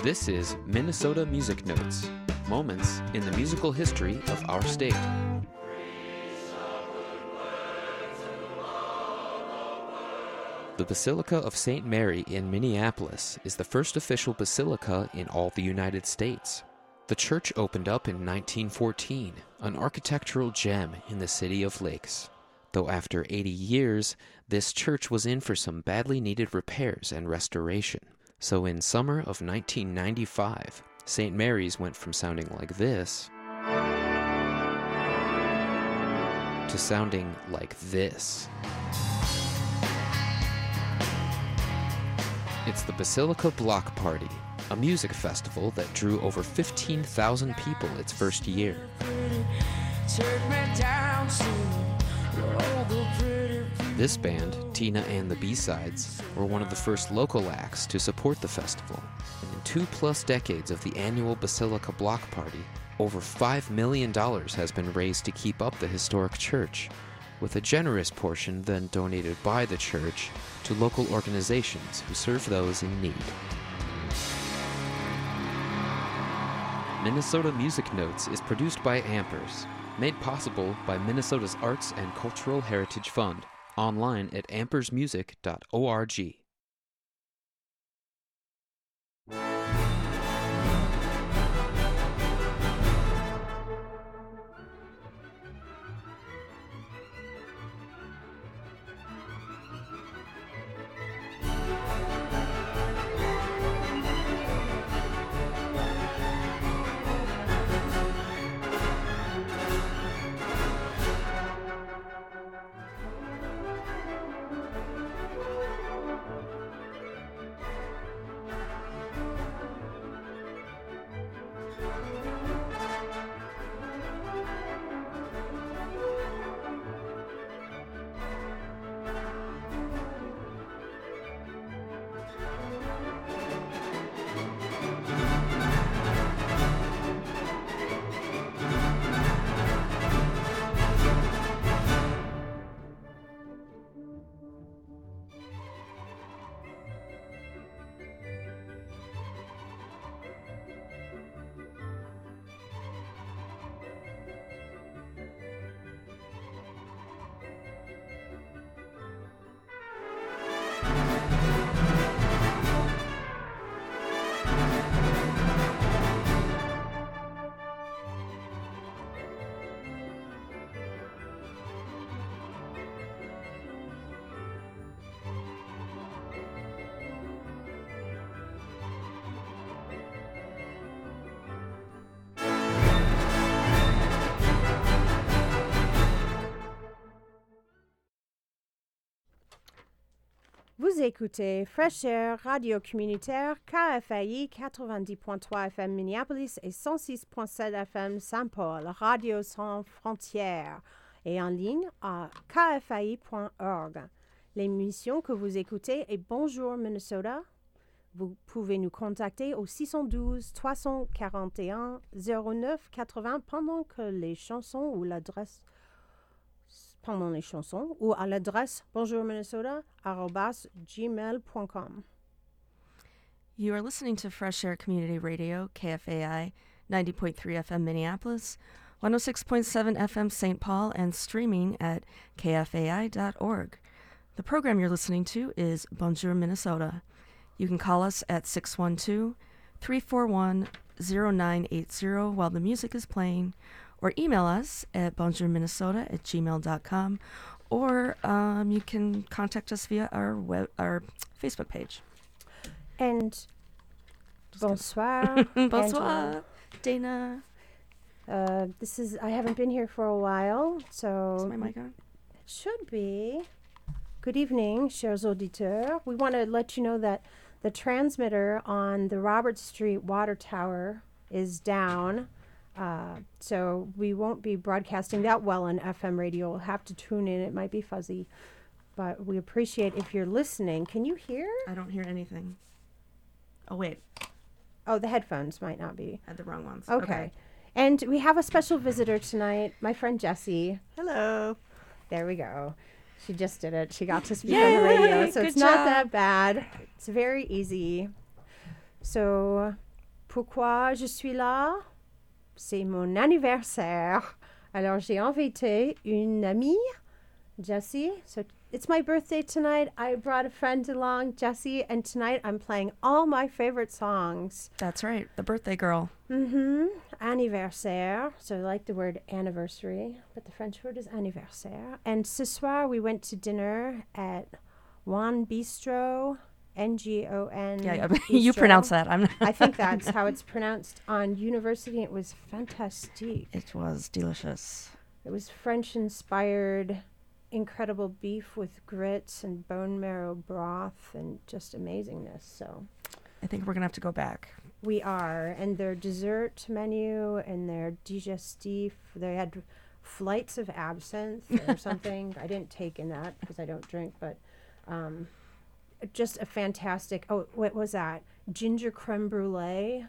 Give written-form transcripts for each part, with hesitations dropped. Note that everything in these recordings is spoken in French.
This is Minnesota Music Notes, moments in the musical history of our state. The Basilica of St. Mary in Minneapolis is the first official basilica in all the United States. The church opened up in 1914, an architectural gem in the City of Lakes. Though after 80 years, this church was in for some badly needed repairs and restoration. So in summer of 1995, St. Mary's went from sounding like this to sounding like this. It's the Basilica Block Party, a music festival that drew over 15,000 people its first year. This band, Tina and the B-Sides, were one of the first local acts to support the festival. And in 2+ decades of the annual Basilica Block Party, over $5 million has been raised to keep up the historic church, with a generous portion then donated by the church to local organizations who serve those in need. Minnesota Music Notes is produced by Ampers, made possible by Minnesota's Arts and Cultural Heritage Fund, online at ampersmusic.org. Vous écoutez Fraîcheur Radio Communautaire KFAI 90.3 FM Minneapolis et 106.7 FM Saint-Paul, Radio Sans Frontières et en ligne à kfai.org. L'émission que vous écoutez est Bonjour Minnesota. Vous pouvez nous contacter au 612 341 09 80 pendant les chansons ou à l'adresse bonjourminnesota@gmail.com. You are listening to Fresh Air Community Radio, KFAI, 90.3 FM Minneapolis, 106.7 FM St. Paul, and streaming at kfai.org. The program you're listening to is Bonjour Minnesota. You can call us at 612-341-0980 while the music is playing, or email us at bonjourminnesota@gmail.com, or you can contact us via our Facebook page. And bonsoir. Bonsoir, Dana. I haven't been here for a while, so... Is my mic on? It should be. Good evening, chers auditeurs. We want to let you know that the transmitter on the Robert Street water tower is down. So we won't be broadcasting that well on FM radio. We'll have to tune in. It might be fuzzy, but we appreciate if you're listening. Can you hear? I don't hear anything. Oh, wait. Oh, the headphones might not be. I had the wrong ones. Okay. And we have a special visitor tonight, my friend Jessie. Hello. There we go. She just did it. She got to speak on the radio, so it's not that bad. It's very easy. So pourquoi je suis là? C'est mon anniversaire. Alors, j'ai invité une amie, Jessie. So, it's my birthday tonight. I brought a friend along, Jessie, and tonight I'm playing all my favorite songs. That's right, the birthday girl. Anniversaire. So I like the word anniversary, but the French word is anniversaire. And ce soir, we went to dinner at One Bistro, Ngon. Yeah, Bistro. you pronounce that. I think that's how it's pronounced on University. It was fantastique. It was delicious. It was French-inspired, incredible beef with grits and bone marrow broth and just amazingness. So I think we're going to have to go back. we are. And their dessert menu and their digestif, they had flights of absinthe or something. I didn't take in that because I don't drink, but just a fantastic, what was that? Ginger creme brulee.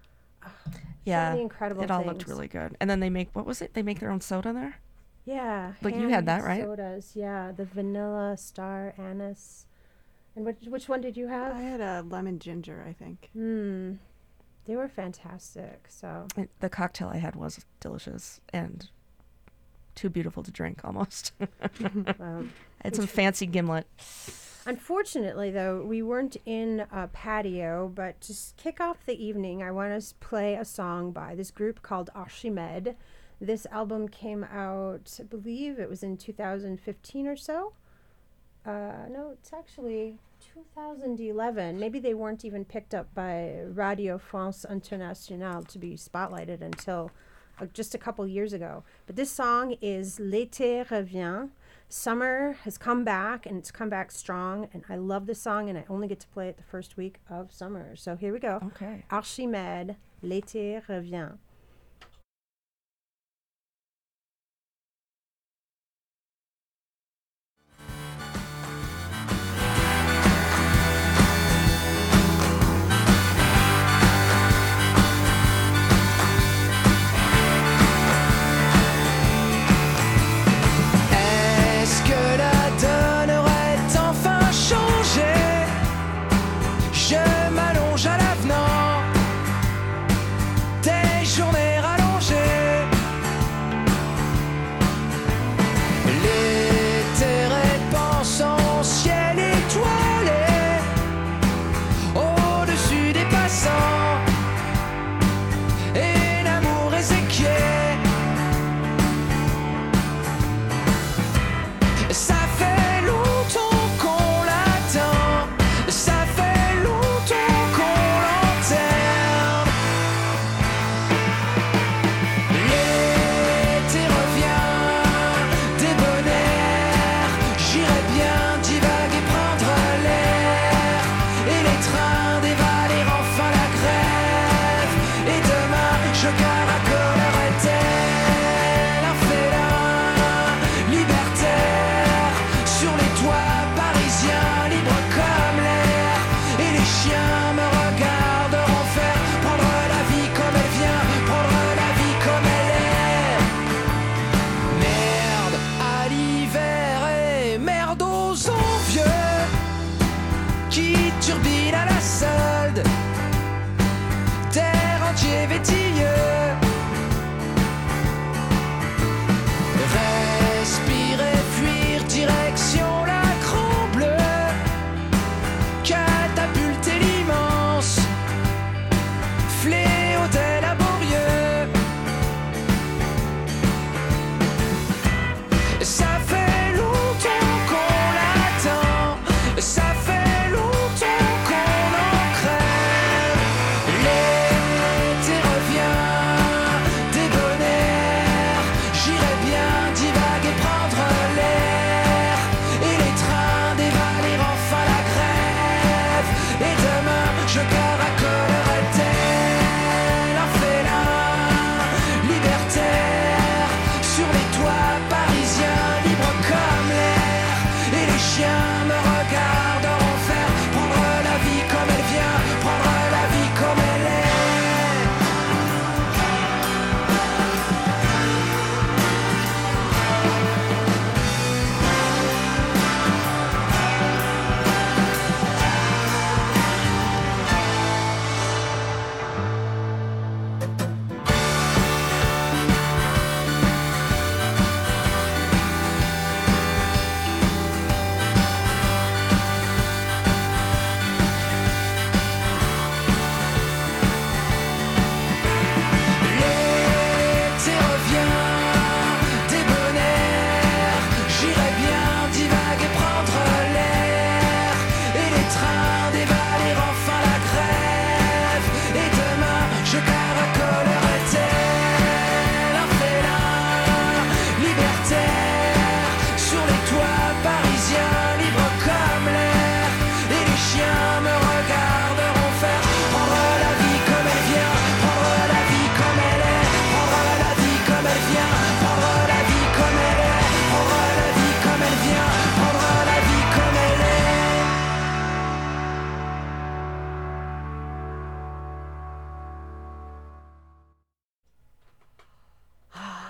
Yeah, So many incredible it all things. looked really good. And then they make, what was it? They make their own soda there? Yeah. Like you had that, hand right? Sodas, yeah. The vanilla, star, anise. And which one did you have? I had a lemon ginger, I think. They were fantastic. So The cocktail I had was delicious and too beautiful to drink almost. I had some fancy gimlet. unfortunately, though, we weren't in a patio, but to kick off the evening, I want to play a song by this group called Archimède. This album came out, I believe it was in 2015 or so. No, it's actually 2011. Maybe they weren't even picked up by Radio France Internationale to be spotlighted until just a couple years ago. But this song is L'été revient. Summer has come back, and it's come back strong. And I love this song, and I only get to play it the first week of summer. So here we go. Okay. Archimède, L'été revient. Est-ce que la donne aurait enfin changé? Je m'allonge à l'avenant. Des jours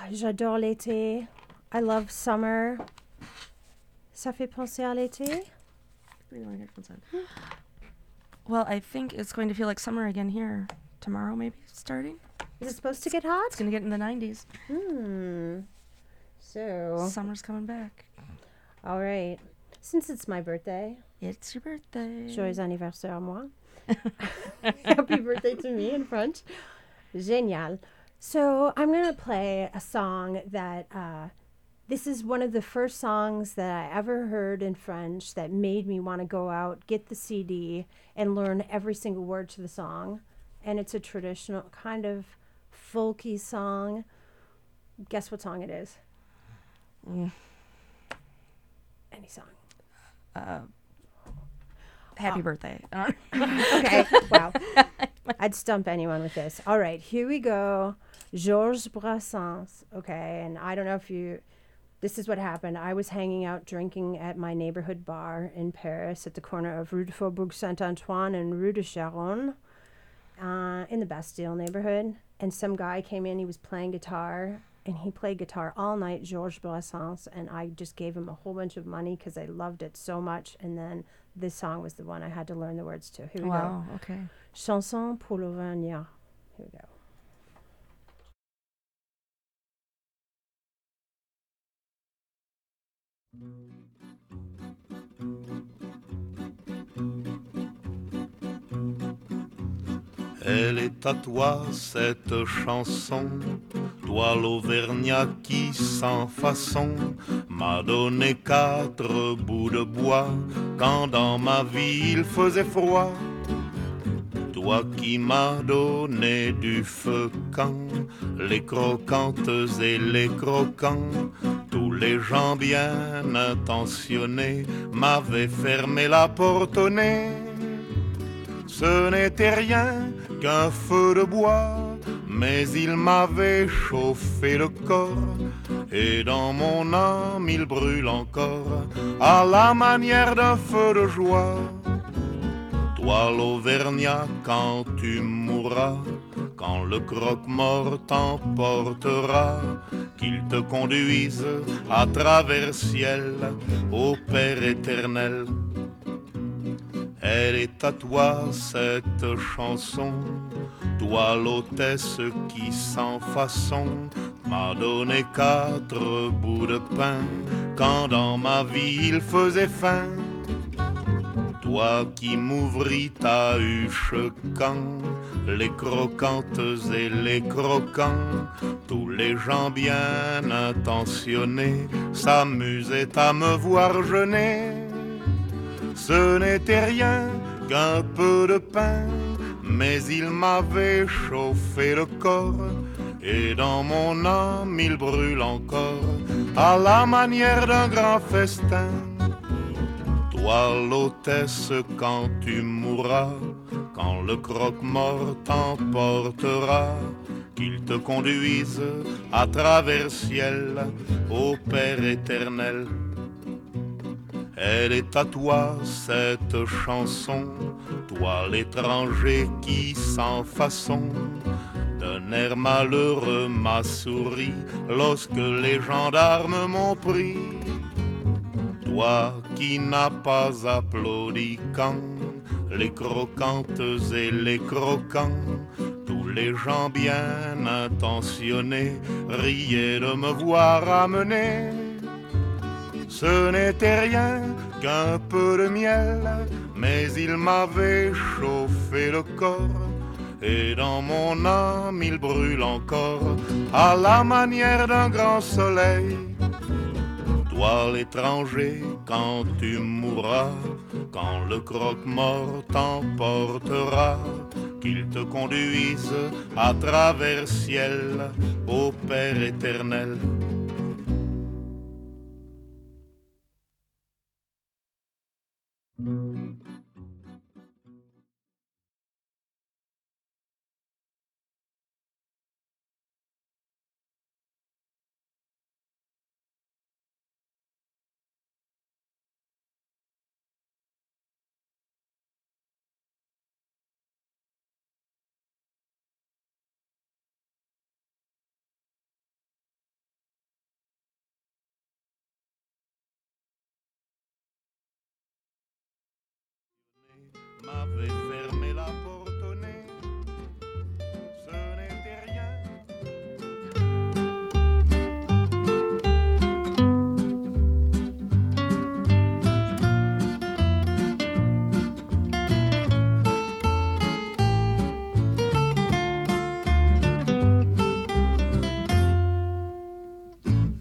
j'adore l'été. I love summer. Ça fait penser à l'été? Well, I think it's going to feel like summer again here tomorrow, maybe starting. Is it supposed to get hot? It's going to get in the 90s. So, Summer's coming back. all right. Since it's my birthday, It's your birthday. joyeux anniversaire à moi. Happy birthday to me in French. Génial. So I'm going to play a song that, this is one of the first songs that I ever heard in French that made me want to go out, get the CD, and learn every single word to the song. And it's a traditional kind of folky song. Guess what song it is? Any song. Happy birthday. Okay, wow. I'd stump anyone with this. All right, here we go. Georges Brassens. Okay, and I don't know if you... This is what happened. I was hanging out drinking at my neighborhood bar in Paris at the corner of Rue de Faubourg Saint-Antoine and Rue de Charonne in the Bastille neighborhood. And some guy came in, he was playing guitar, and he played guitar all night, Georges Brassens, and I just gave him a whole bunch of money because I loved it so much. And then this song was the one I had to learn the words to. Here we Wow, go. okay. Chanson pour l'Auvergnat. Here we go. Elle est à toi cette chanson, toi l'Auvergnat qui sans façon m'a donné 4 bouts de bois quand dans ma vie il faisait froid. Toi qui m'as donné du feu quand les croquantes et les croquants, tous les gens bien intentionnés m'avaient fermé la porte au nez. Ce n'était rien qu'un feu de bois, mais il m'avait chauffé le corps, et dans mon âme il brûle encore, à la manière d'un feu de joie. Toi l'Auvergnat, quand tu mourras, quand le croque-mort t'emportera, qu'il te conduise à travers ciel au Père éternel. Elle est à toi cette chanson, toi l'hôtesse qui sans façon m'a donné 4 bouts de pain quand dans ma vie il faisait faim. Toi qui m'ouvris ta huche quand les croquantes et les croquants, tous les gens bien intentionnés s'amusaient à me voir jeûner. Ce n'était rien qu'un peu de pain, mais il m'avait chauffé le corps, et dans mon âme il brûle encore, à la manière d'un grand festin. Toi l'hôtesse, quand tu mourras, quand le croque-mort t'emportera, qu'il te conduise à travers ciel au Père éternel. Elle est à toi cette chanson, toi l'étranger qui sans façon d'un air malheureux m'a souri lorsque les gendarmes m'ont pris. Toi qui n'as pas applaudi quand les croquantes et les croquants, tous les gens bien intentionnés riaient de me voir amener. Ce n'était rien qu'un peu de miel, mais il m'avait chauffé le corps, et dans mon âme il brûle encore, à la manière d'un grand soleil. Toi l'étranger, quand tu mourras, quand le croque-mort t'emportera, qu'il te conduise à travers ciel au Père éternel.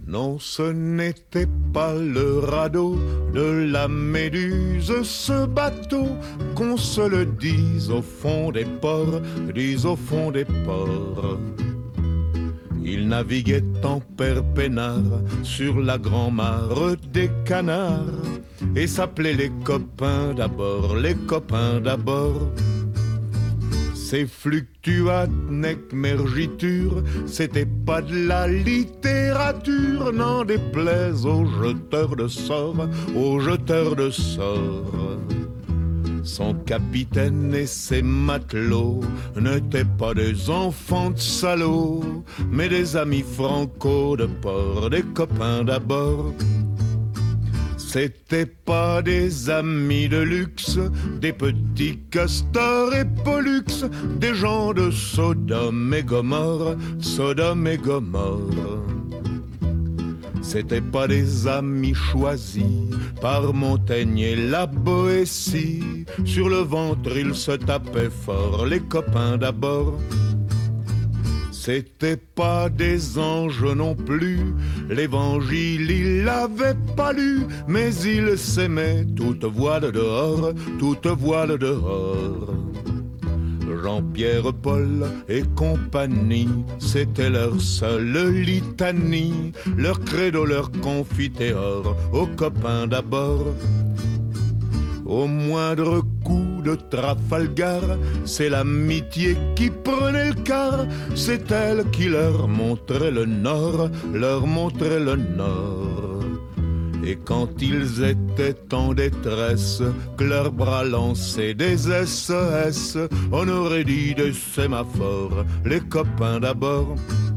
Non, ce n'était pas le radeau de la Méduse, ce bateau, qu'on se le dise au fond des ports, dise au fond des ports. Il naviguait en père peinard sur la grand-mare des canards et s'appelait les copains d'abord, les copains d'abord. Ces fluctuates nec mergiture, c'était pas de la littérature, n'en déplaise aux jeteurs de sorts, aux jeteurs de sorts. Son capitaine et ses matelots n'étaient pas des enfants de salauds, mais des amis franco de port, des copains d'abord. C'étaient pas des amis de luxe, des petits castors et pollux, des gens de Sodome et Gomorre, Sodome et Gomorre. C'étaient pas des amis choisis par Montaigne et la Boétie. Sur le ventre ils se tapaient fort, les copains d'abord. C'étaient pas des anges non plus, l'évangile il l'avait pas lu, mais ils s'aimaient toute voile dehors, toute voile dehors. Jean-Pierre, Paul et compagnie, c'était leur seule litanie, leur credo, leur confiteor, aux copains d'abord. Au moindre coup de Trafalgar, c'est l'amitié qui prenait le quart, c'est elle qui leur montrait le nord, leur montrait le nord. Et quand ils étaient en détresse, que leurs bras lançaient des SES, on aurait dit des sémaphores, les copains d'abord.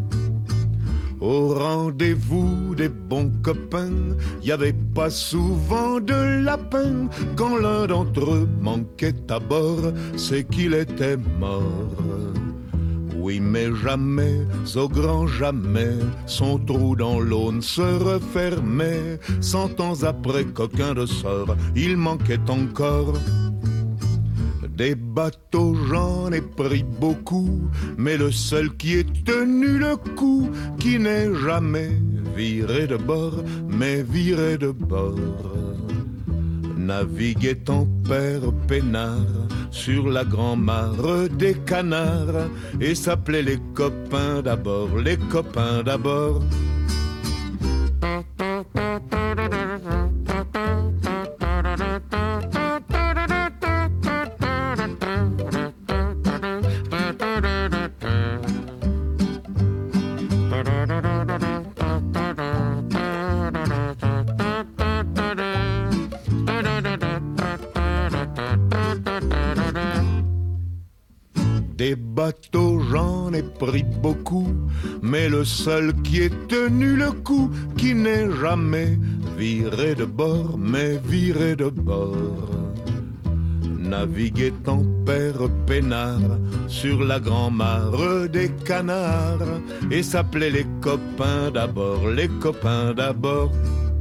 Au rendez-vous des bons copains, y avait pas souvent de lapin. Quand l'un d'entre eux manquait à bord, c'est qu'il était mort. Oui, mais jamais, au grand jamais, son trou dans l'Aune se refermait. 100 ans après qu'aucun de sort, il manquait encore. Des bateaux, j'en ai pris beaucoup, mais le seul qui ait tenu le coup, qui n'est jamais viré de bord, mais viré de bord, naviguait en père peinard sur la grand-mare des canards et s'appelait les copains d'abord, les copains d'abord. Des bateaux, j'en ai pris beaucoup, mais le seul qui ait tenu le coup, qui n'est jamais viré de bord, mais viré de bord, naviguait en père peinard sur la grand-mare des canards et s'appelait les copains d'abord, les copains d'abord.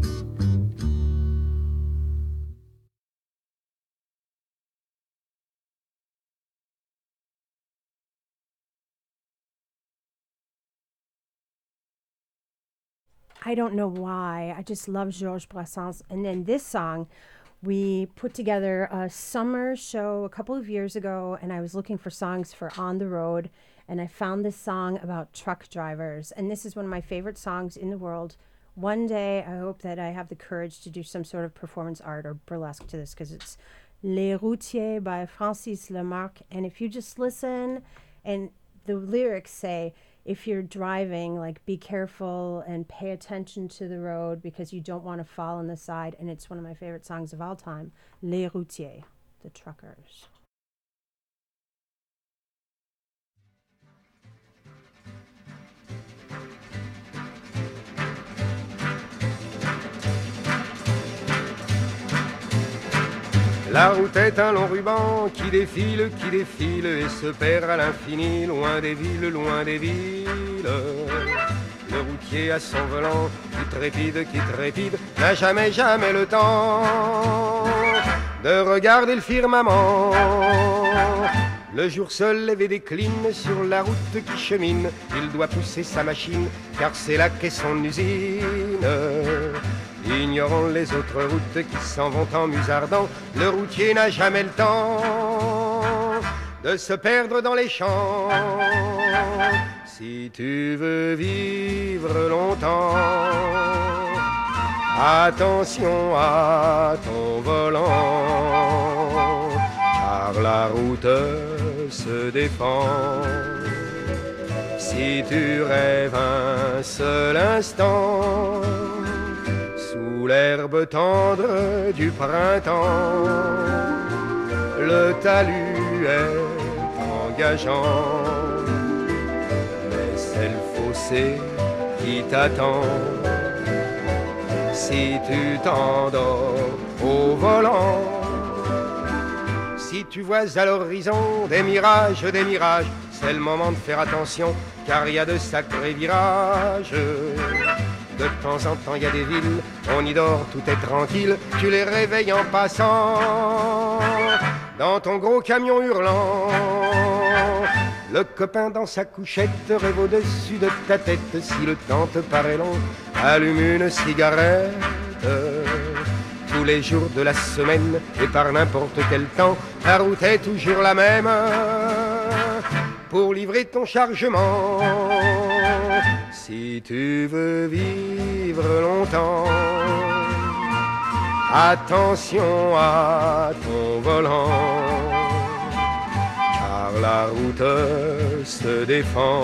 I don't know why. I just love Georges Brassens. And then this song, we put together a summer show a couple of years ago, and I was looking for songs for On the Road, and I found this song about truck drivers. And this is one of my favorite songs in the world. One day, I hope that I have the courage to do some sort of performance art or burlesque to this, because it's Les Routiers by Francis Lemarque. And if you just listen, and the lyrics say, if you're driving, like, be careful and pay attention to the road because you don't want to fall on the side. And it's one of my favorite songs of all time, Les Routiers, the truckers. La route est un long ruban qui défile et se perd à l'infini, loin des villes, loin des villes. Le routier à son volant qui trépide, n'a jamais le temps de regarder le firmament. Le jour se lève et décline sur la route qui chemine. Il doit pousser sa machine, car c'est là qu'est son usine. Ignorant les autres routes qui s'en vont en musardant, le routier n'a jamais le temps de se perdre dans les champs. Si tu veux vivre longtemps, attention à ton volant, car la route se défend. Si tu rêves un seul instant sous l'herbe tendre du printemps, le talus est engageant, mais c'est le fossé qui t'attend. Si tu t'endors au volant, si tu vois à l'horizon des mirages, c'est le moment de faire attention, car il y a de sacrés virages. De temps en temps il y a des villes, on y dort, tout est tranquille, tu les réveilles en passant dans ton gros camion hurlant. Le copain dans sa couchette rêve au-dessus de ta tête. Si le temps te paraît long, allume une cigarette. Tous les jours de la semaine et par n'importe quel temps, ta route est toujours la même pour livrer ton chargement. Si tu veux vivre longtemps, attention à ton volant, car la route se défend.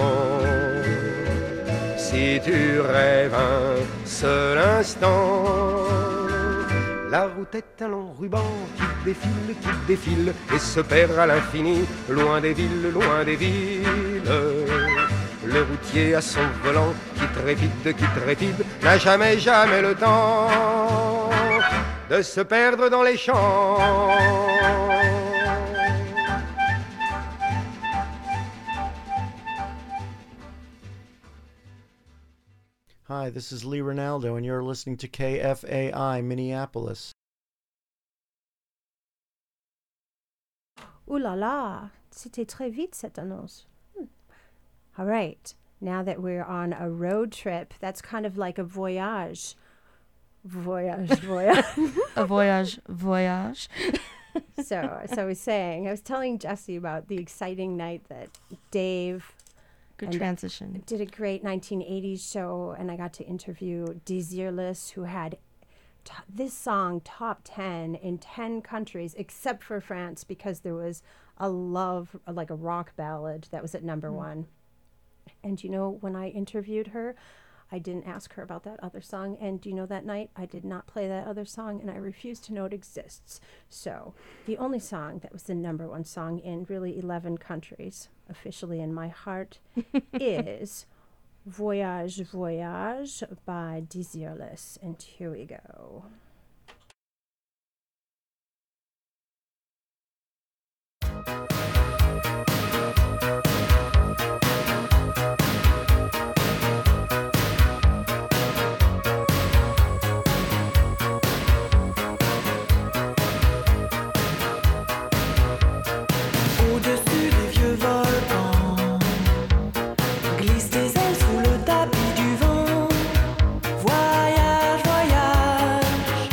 Si tu rêves un seul instant, la route est un long ruban qui défile et se perd à l'infini, loin des villes, loin des villes. Le routier à son volant qui trépide, n'a jamais le temps de se perdre dans les champs. Hi, this is Lee Ronaldo, and you're listening to KFAI Minneapolis. Ouh là là, c'était très vite cette annonce. All right, now that we're on a road trip, that's kind of like a voyage. A voyage. So I was telling Jesse about the exciting night that Dave Good transition. did a great 1980s show, and I got to interview Désirless, who had this song top 10 in 10 countries except for France, because there was a rock ballad that was at number one. And you know, when I interviewed her, I didn't ask her about that other song. And do you know, that night I did not play that other song, and I refuse to know it exists. So the only song that was the number one song in really 11 countries, officially in my heart, is Voyage, Voyage by Désirless. And here we go. Voyage, voyage,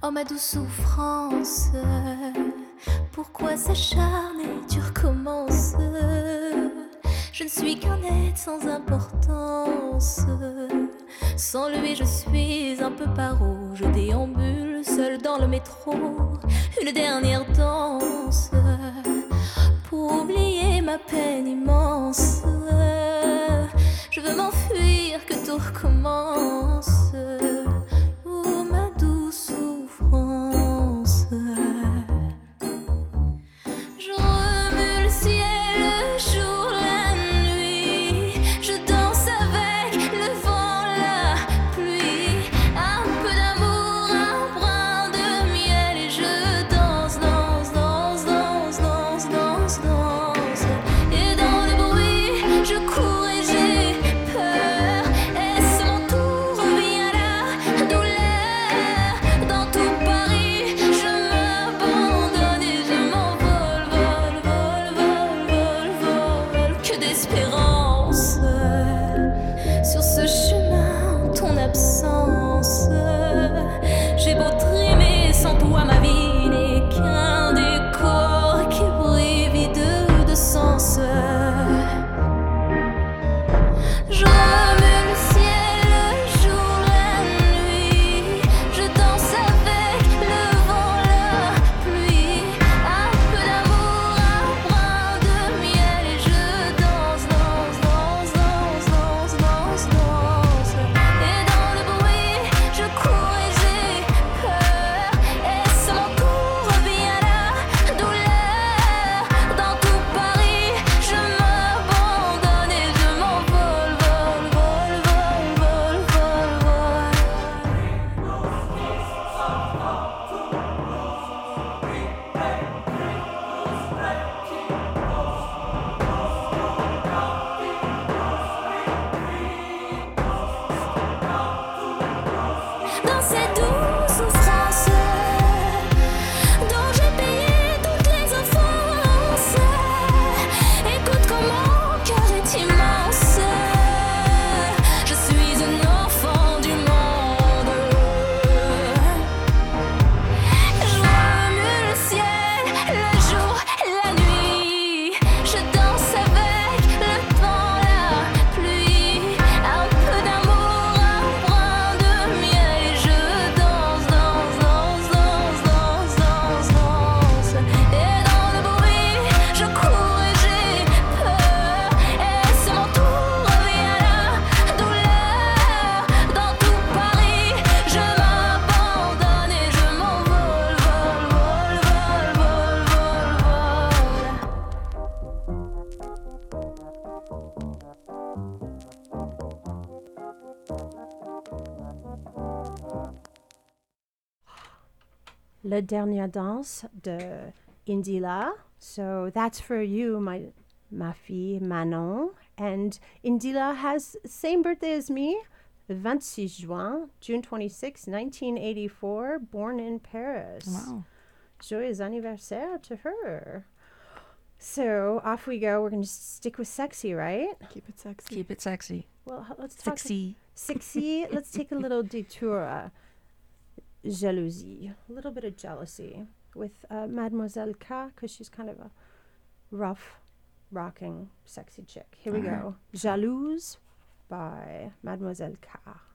Oh ma douce souffrance, pourquoi s'acharner, tu recommences. Je ne suis qu'un être sans importance. Sans lui je suis un peu paro. Je déambule seul dans le métro. Une dernière danse pour oublier ma peine immense. Je veux m'enfuir, que tout recommence. Oh ma douce souffrance. Je remue le ciel, le jour, la nuit. Je danse avec le vent, la pluie. Un peu d'amour, un brin de miel. Et je danse, danse, danse, danse, danse, danse, danse. Et dans le bruit, je cours et j'ai peur. Est-ce mon tour, revient la douleur. Dans tout Paris, je m'abandonne et je m'envole, vol, vol, vol, vol, vol. Que d'espérance sur ce chemin, ton absence. J'ai beau trimer, sans toi ma vie n'est qu'un décor qui brille vide de sens. Je remue le ciel, le jour, la nuit. Je danse avec le vent, la pluie. Un peu d'amour, un brin de miel. Et je danse, danse, danse, danse, danse, danse, danse. Et dans le bruit, je cours et j'ai peur. Est-ce mon tour, revient la douleur. Dans tout Paris, je m'abandonne et je m'envole, vol, vol, vol, vol, vol, vol. Dans cette douce souffrance dont j'ai payé toutes les offenses. Écoute comme mon cœur est immense. Je suis un enfant du monde. Je remue le ciel, le jour, la nuit. Je danse avec le vent, la pluie. Un peu d'amour, un brin de miel. Et je danse, danse, danse, danse, danse, danse, danse. Et dans le bruit, je cours et j'ai peur. Est-ce mon tour, revient la douleur. Dans tout Paris, je m'abandonne et je m'envole, vol, vol, vol, vol, vol, vol. La dernière danse de Indila. So that's for you, ma fille Manon. And Indila has the same birthday as me, the 26 juin, June 26, 1984, born in Paris. Wow. Joyeux anniversaire to her. So off we go. We're going to stick with sexy, right? Keep it sexy. Keep it sexy. Well, let's talk. Sexy. Sexy. Let's take a little detour. Jalousie. A little bit of jealousy with Mademoiselle K, because she's kind of a rough, rocking, sexy chick. Here we go. Jalouse by Mademoiselle K.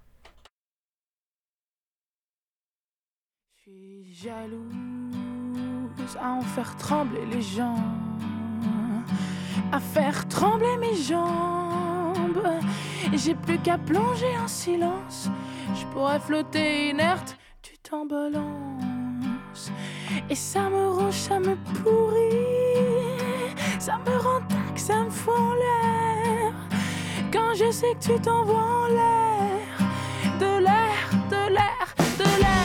Je suis jalouse à en faire trembler les gens, à faire trembler mes jambes. Et j'ai plus qu'à plonger en silence. Je pourrais flotter inerte, tu t'embalances. Et ça me ronge, ça me pourrit, ça me rend tac, ça me fout en l'air. Quand je sais que tu t'envoies en l'air, de l'air, de l'air, de l'air.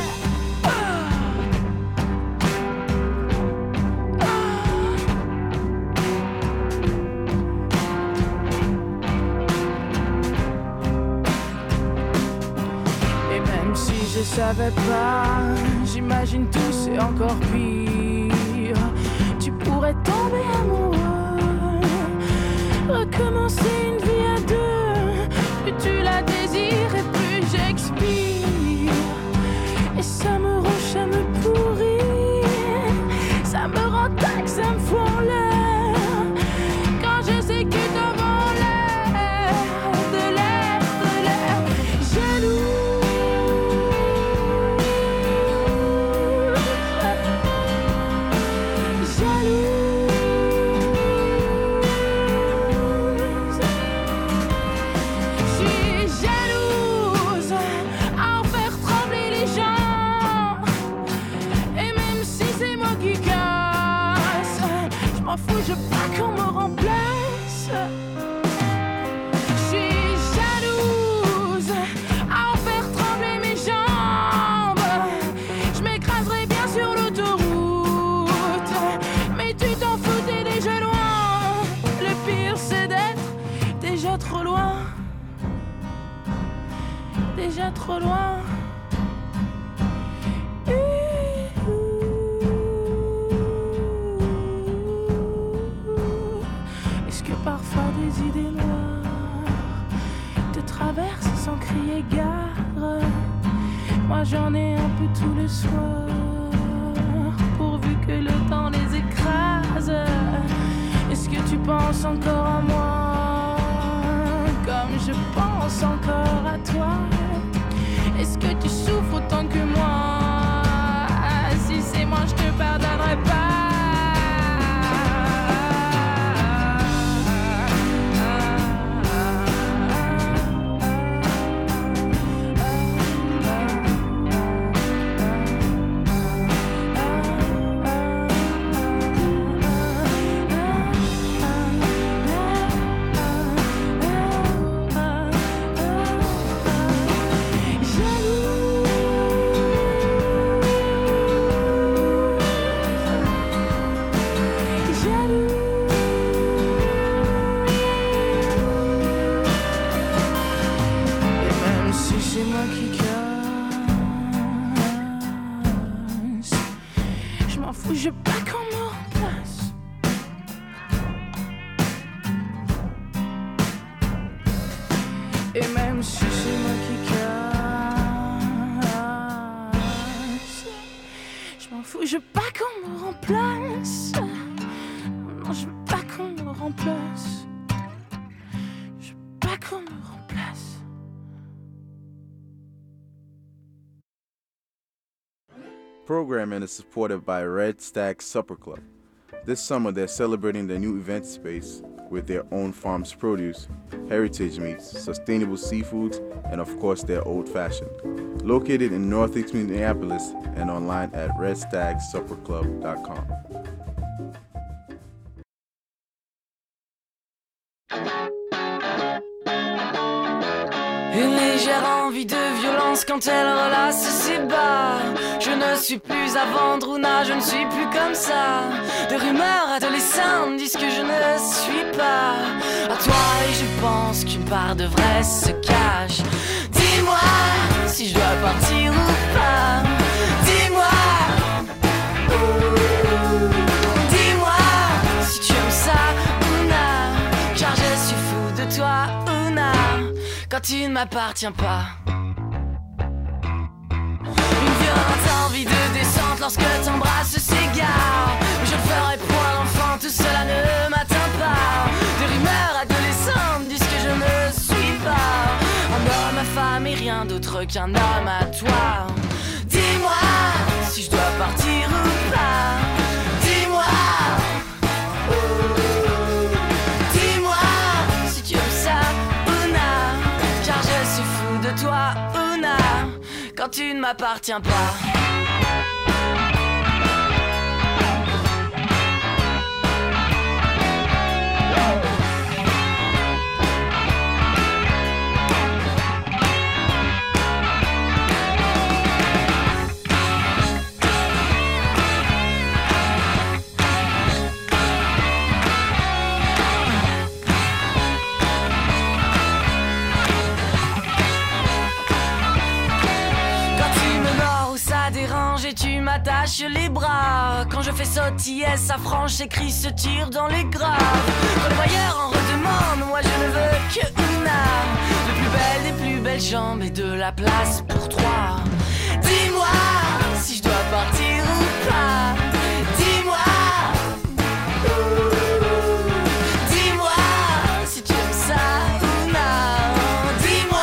Je savais pas, j'imagine tout c'est encore pire. Tu pourrais tomber amoureux, recommencer une vie à deux. Plus tu la désires et plus j'expire. Et ça me ronge, ça me m'en fous, je veux pas qu'on me remplace. Je suis jalouse à en faire trembler mes jambes. Je m'écraserai bien sur l'autoroute, mais tu t'en fous, t'es déjà loin. Le pire c'est d'être déjà trop loin. Déjà trop loin. Est-ce que parfois des idées noires te traversent sans crier gare? Moi j'en ai un peu tous les soirs, pourvu que le temps les écrase. Est-ce que tu penses encore à moi comme je pense encore à toi? Est-ce que tu souffres autant que moi? Si c'est moi, je te pardonnerai pas. Je veux pas qu'on me remplace. Et même si c'est moi qui casse, je m'en fous, je veux pas qu'on me remplace. Non, je veux pas qu'on me remplace. Je veux pas qu'on me remplace. Programming is supported by Red Stag Supper Club. This summer, they're celebrating their new event space with their own farm's produce, heritage meats, sustainable seafoods, and of course, their old-fashioned. Located in Northeast Minneapolis and online at redstagsupperclub.com. Une légère envie de violence quand elle relasse ses bas. Je ne suis plus à vendre, Ouna, je ne suis plus comme ça. De rumeurs adolescentes disent que je ne suis pas à toi. Et je pense qu'une part de vrai se cache. Dis-moi si je dois partir ou pas. Dis-moi. Dis-moi si tu aimes ça, Ouna, car je suis fou de toi, Ouna, quand tu ne m'appartiens pas. Une violente envie de descente lorsque t'embrasses s'égare. Mais je le ferai pour un enfant, tout cela ne m'atteint pas. Des rumeurs adolescentes disent que je ne suis pas un homme à femme et rien d'autre qu'un homme à toi. Dis-moi si je dois partir ou pas. Dis-moi. Dis-moi si tu aimes ça, Ouna, car je suis fou de toi, Ouna, quand tu ne m'appartiens pas. Et tu m'attaches les bras. Quand je fais sautiller sa franche, écrit se tire dans les graves. Quand le voyeur en redemande, moi je ne veux que Ouna, de plus belle des plus belles jambes et de la place pour trois. Dis-moi si je dois partir ou pas. Dis-moi. Dis-moi si tu aimes ça, Ouna. Dis-moi.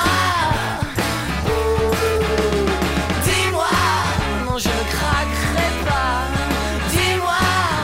Je ne craquerai pas. Dis-moi.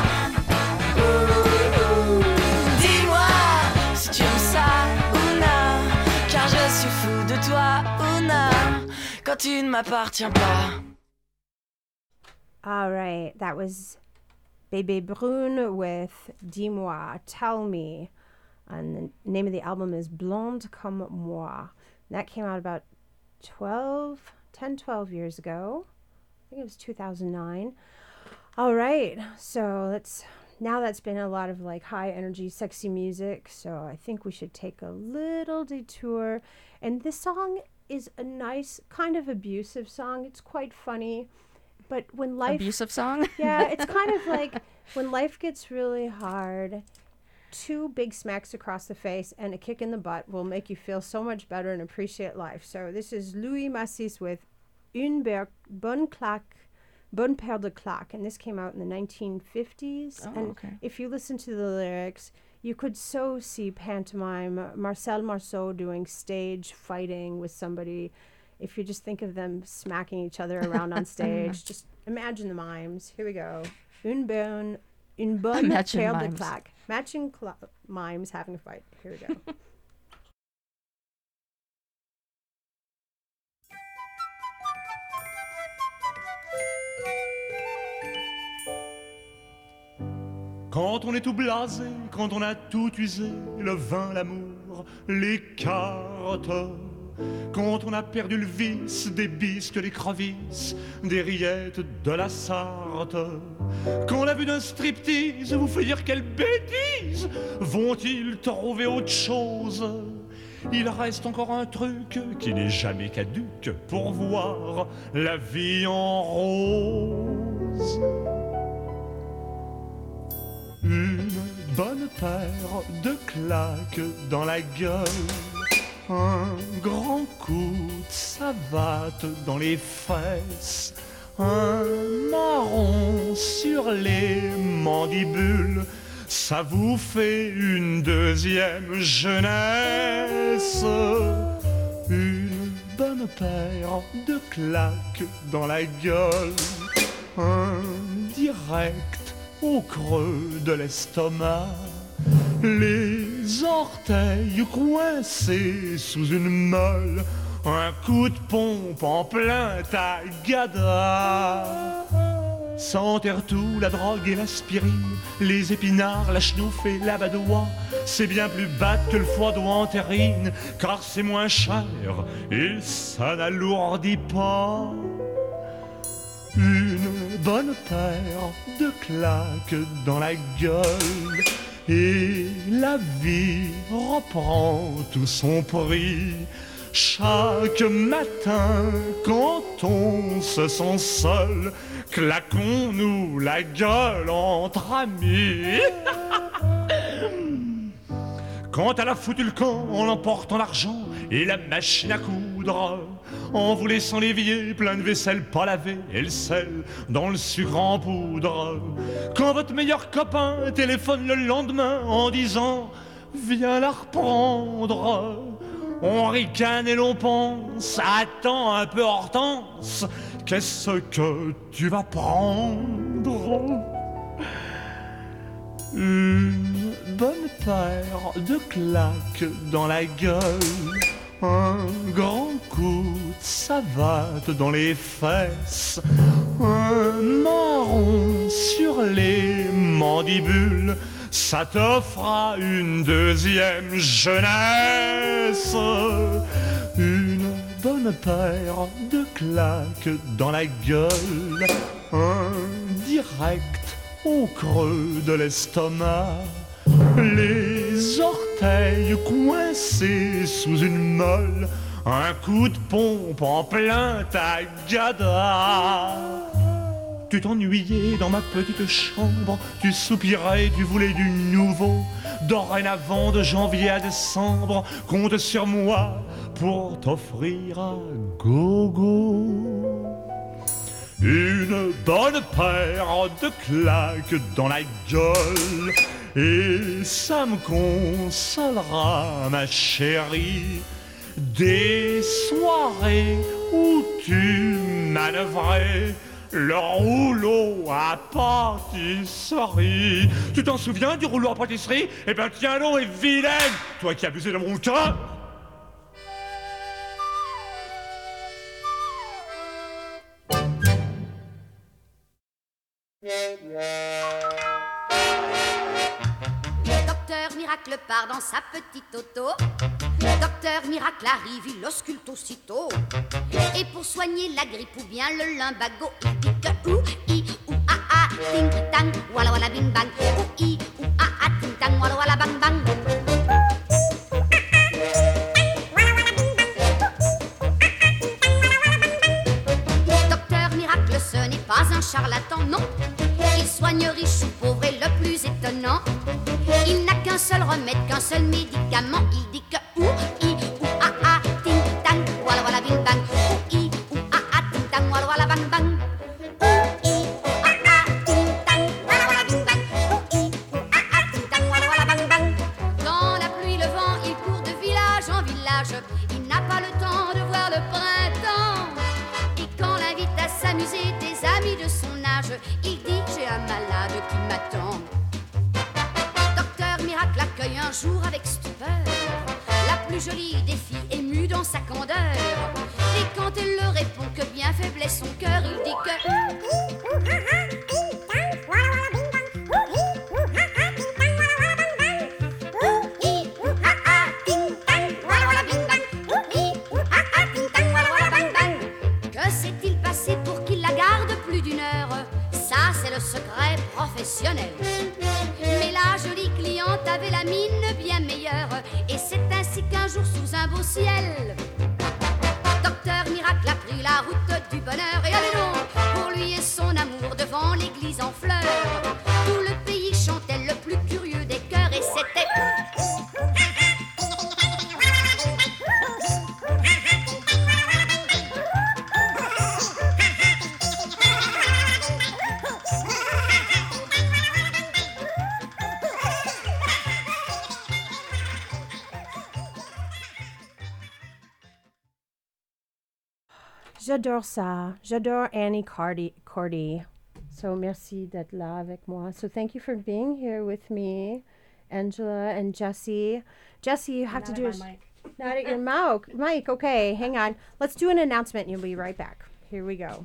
Dis-moi si tu aimes ça, Ouna, car je suis fou de toi, Ouna, quand tu ne m'appartiens pas. All right, that was Bébé Brune with Dis-moi, Tell Me. And the name of the album is Blonde Comme Moi. And that came out about 12 years ago. I think it was 2009. All right, so now that's been a lot of like high energy, sexy music. So I think we should take a little detour. And this song is a nice kind of abusive song. It's quite funny. But when life... Abusive song? Yeah, it's kind of like when life gets really hard, 2 big smacks across the face and a kick in the butt will make you feel so much better and appreciate life. So this is Louis Massis with Une bonne paire de claques. And this came out in the 1950s. Oh, and okay. if you listen to the lyrics, you could so see pantomime, Marcel Marceau doing stage fighting with somebody. If you just think of them smacking each other around on stage, just imagine the mimes. Here we go. Une bonne paire de claques. Matching mimes having a fight. Here we go. Quand on est tout blasé, quand on a tout usé, le vin, l'amour, les cartes. Quand on a perdu le vice des bisques, des crevisses, des rillettes de la Sarthe. Quand la vue d'un striptease vous fait dire quelle bêtise, vont-ils trouver autre chose? Il reste encore un truc qui n'est jamais caduque pour voir la vie en rose. Une bonne paire de claques dans la gueule, un grand coup de savate dans les fesses, un marron sur les mandibules, ça vous fait une deuxième jeunesse. Une bonne paire de claques dans la gueule, un direct au creux de l'estomac, les orteils coincés sous une meule, un coup de pompe en plein tagada. S'enterre tout, la drogue et l'aspirine, les épinards, la chenouf et la badoie. C'est bien plus bad que le foie d'entérine, car c'est moins cher et ça n'alourdit pas. Une bonne paire de claques dans la gueule et la vie reprend tout son prix. Chaque matin, quand on se sent seul, claquons-nous la gueule entre amis. Quand elle a foutu le camp en l'emportant l'argent et la machine à coudre, en vous laissant l'évier plein de vaisselle pas lavée et le sel dans le sucre en poudre. Quand votre meilleur copain téléphone le lendemain en disant « Viens la reprendre », on ricane et l'on pense « Attends un peu Hortense, qu'est-ce que tu vas prendre ?» Une bonne paire de claques dans la gueule, un grand coup de savate dans les fesses, un marron sur les mandibules, ça t'offra une deuxième jeunesse. Une bonne paire de claques dans la gueule, un direct au creux de l'estomac, les orteils coincés sous une meule, un coup de pompe en plein tagada. Tu t'ennuyais dans ma petite chambre, tu soupirais, tu voulais du nouveau. Dorénavant, de janvier à décembre, compte sur moi pour t'offrir un gogo. Une bonne paire de claques dans la gueule, et ça me consolera, ma chérie, des soirées où tu manœuvrais le rouleau à pâtisserie. Tu t'en souviens du rouleau à pâtisserie? Eh ben tiens donc, et vilaine, toi qui abusais de mon cœur. Miracle part dans sa petite auto. Docteur Miracle arrive, il ausculte aussitôt. Et pour soigner la grippe ou bien le lumbago, il dit que ou, i, ou, a, ting, tang, walla walla bing bang. Ou, i, ou, a, ting, tang, walla walla bang bang. Docteur Miracle, ce n'est pas un charlatan, non. Il soigne riche ou pauvre et le plus étonnant, il n'a qu'un seul remède, qu'un seul médicament. Il dit que ou, i, ou, a, ting, tang, walla walla bing bang. Ou, i, ou, a, ting, tang, walla walla bang bang. Ou, i, ou, a, ting, tang, walla walla bing bang. Ou, i, ou, a, ting, tang, walla walla bang bang. Dans la pluie, le vent, il court de village en village. Il n'a pas le temps de voir le printemps. Et quand l'invite à s'amuser des amis de son âge, il dit j'ai un malade qui m'attend. Docteur Miracle l'accueille un jour avec stupeur, la plus jolie des filles émue dans sa candeur. Et quand elle le répond que bien faible est son cœur, il dit que que s'est-il passé pour qu'il la garde plus d'une heure? Ça c'est le secret professionnel. Mais la jolie cliente avait la mine bien meilleure, et c'est ainsi qu'un jour sous un beau ciel, Docteur Miracle a pris la route du bonheur. Et allez donc, pour lui et son amour devant l'église en fleurs, tout le pays chantait le plus curieux des chœurs, et c'était J'adore ça. J'adore Annie Cordy. So merci d'être là avec moi. So thank you for being here with me, Angela and Jesse. Jesse, you have to do not at your mic. Okay, hang on. Let's do an announcement and you'll be right back. Here we go.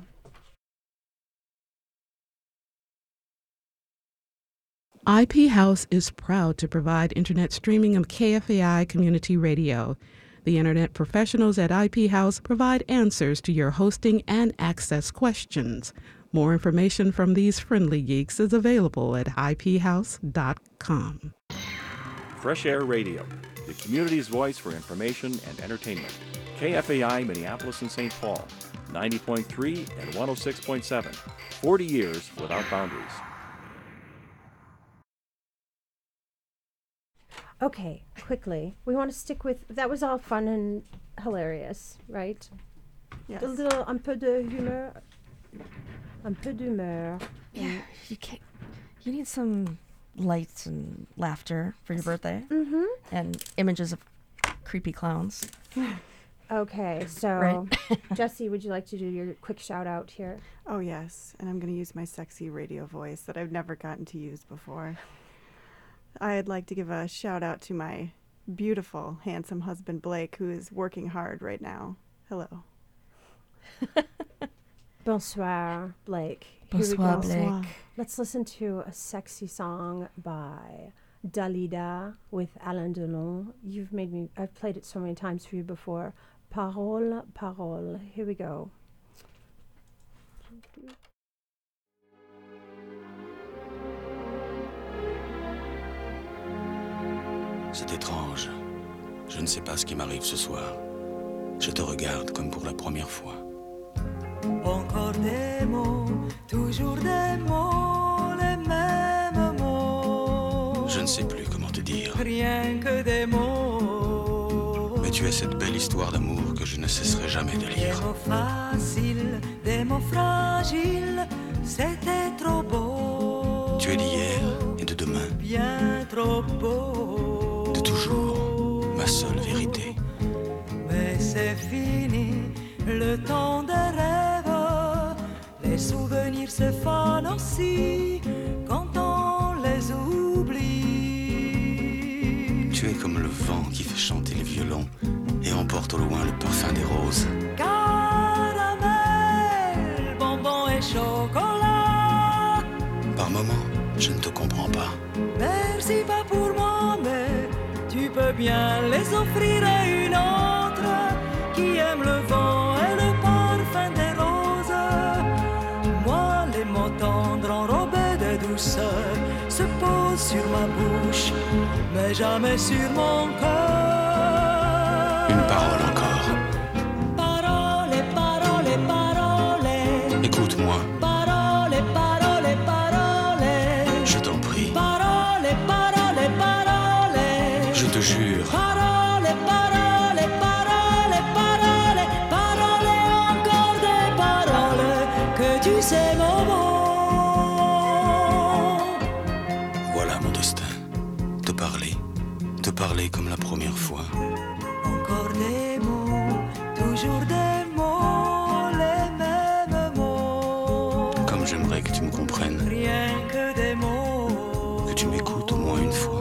IP House is proud to provide internet streaming of KFAI Community Radio. The internet professionals at IP House provide answers to your hosting and access questions. More information from these friendly geeks is available at iphouse.com. Fresh Air Radio, the community's voice for information and entertainment. KFAI Minneapolis and St. Paul, 90.3 and 106.7. 40 years without boundaries. Okay, quickly. We want to stick with, that was all fun and hilarious, right? Yes. A little, un peu d'humeur. Yeah, you need some lights and laughter for your birthday. Mm-hmm. And images of creepy clowns. Okay, so Right. Jesse, would you like to do your quick shout out here? Oh, yes. And I'm going to use my sexy radio voice that I've never gotten to use before. I'd like to give a shout out to my beautiful, handsome husband, Blake, who is working hard right now. Hello. Bonsoir, Blake. Bonsoir, Here we go. Blake. Let's listen to a sexy song by Dalida with Alain Delon. I've played it so many times for you before. Parole, parole. Here we go. C'est étrange. Je ne sais pas ce qui m'arrive ce soir. Je te regarde comme pour la première fois. Encore des mots, toujours des mots, les mêmes mots. Je ne sais plus comment te dire. Rien que des mots. Mais tu es cette belle histoire d'amour que je ne cesserai jamais de lire. Des mots faciles, des mots fragiles, c'était trop beau. Tu es d'hier et de demain. Bien trop beau. De toujours, ma seule vérité. Mais c'est fini, le temps des rêves. Les souvenirs se fanent aussi quand on les oublie. Tu es comme le vent qui fait chanter les violons et emporte au loin le parfum des roses. Caramel, bonbons et chocolat. Par moments, je ne te comprends pas. Merci pas pour moi, mais peux bien les offrir à une autre qui aime le vent et le parfum des roses. Moi, les mots tendres enrobés de douceur se posent sur ma bouche, mais jamais sur mon cœur. Une parole encore. Parole, parole, parole. Écoute-moi. Parole, parole, parole. Je t'en prie. Parole, parole, parole. Je te jure. Parole, parole, parole, parole. Parole, encore des paroles que tu sais mon mot. Voilà mon destin. Te parler comme la première fois. Encore des mots, toujours des mots, les mêmes mots. Comme j'aimerais que tu me comprennes. Rien que des mots. Que tu m'écoutes au moins une fois.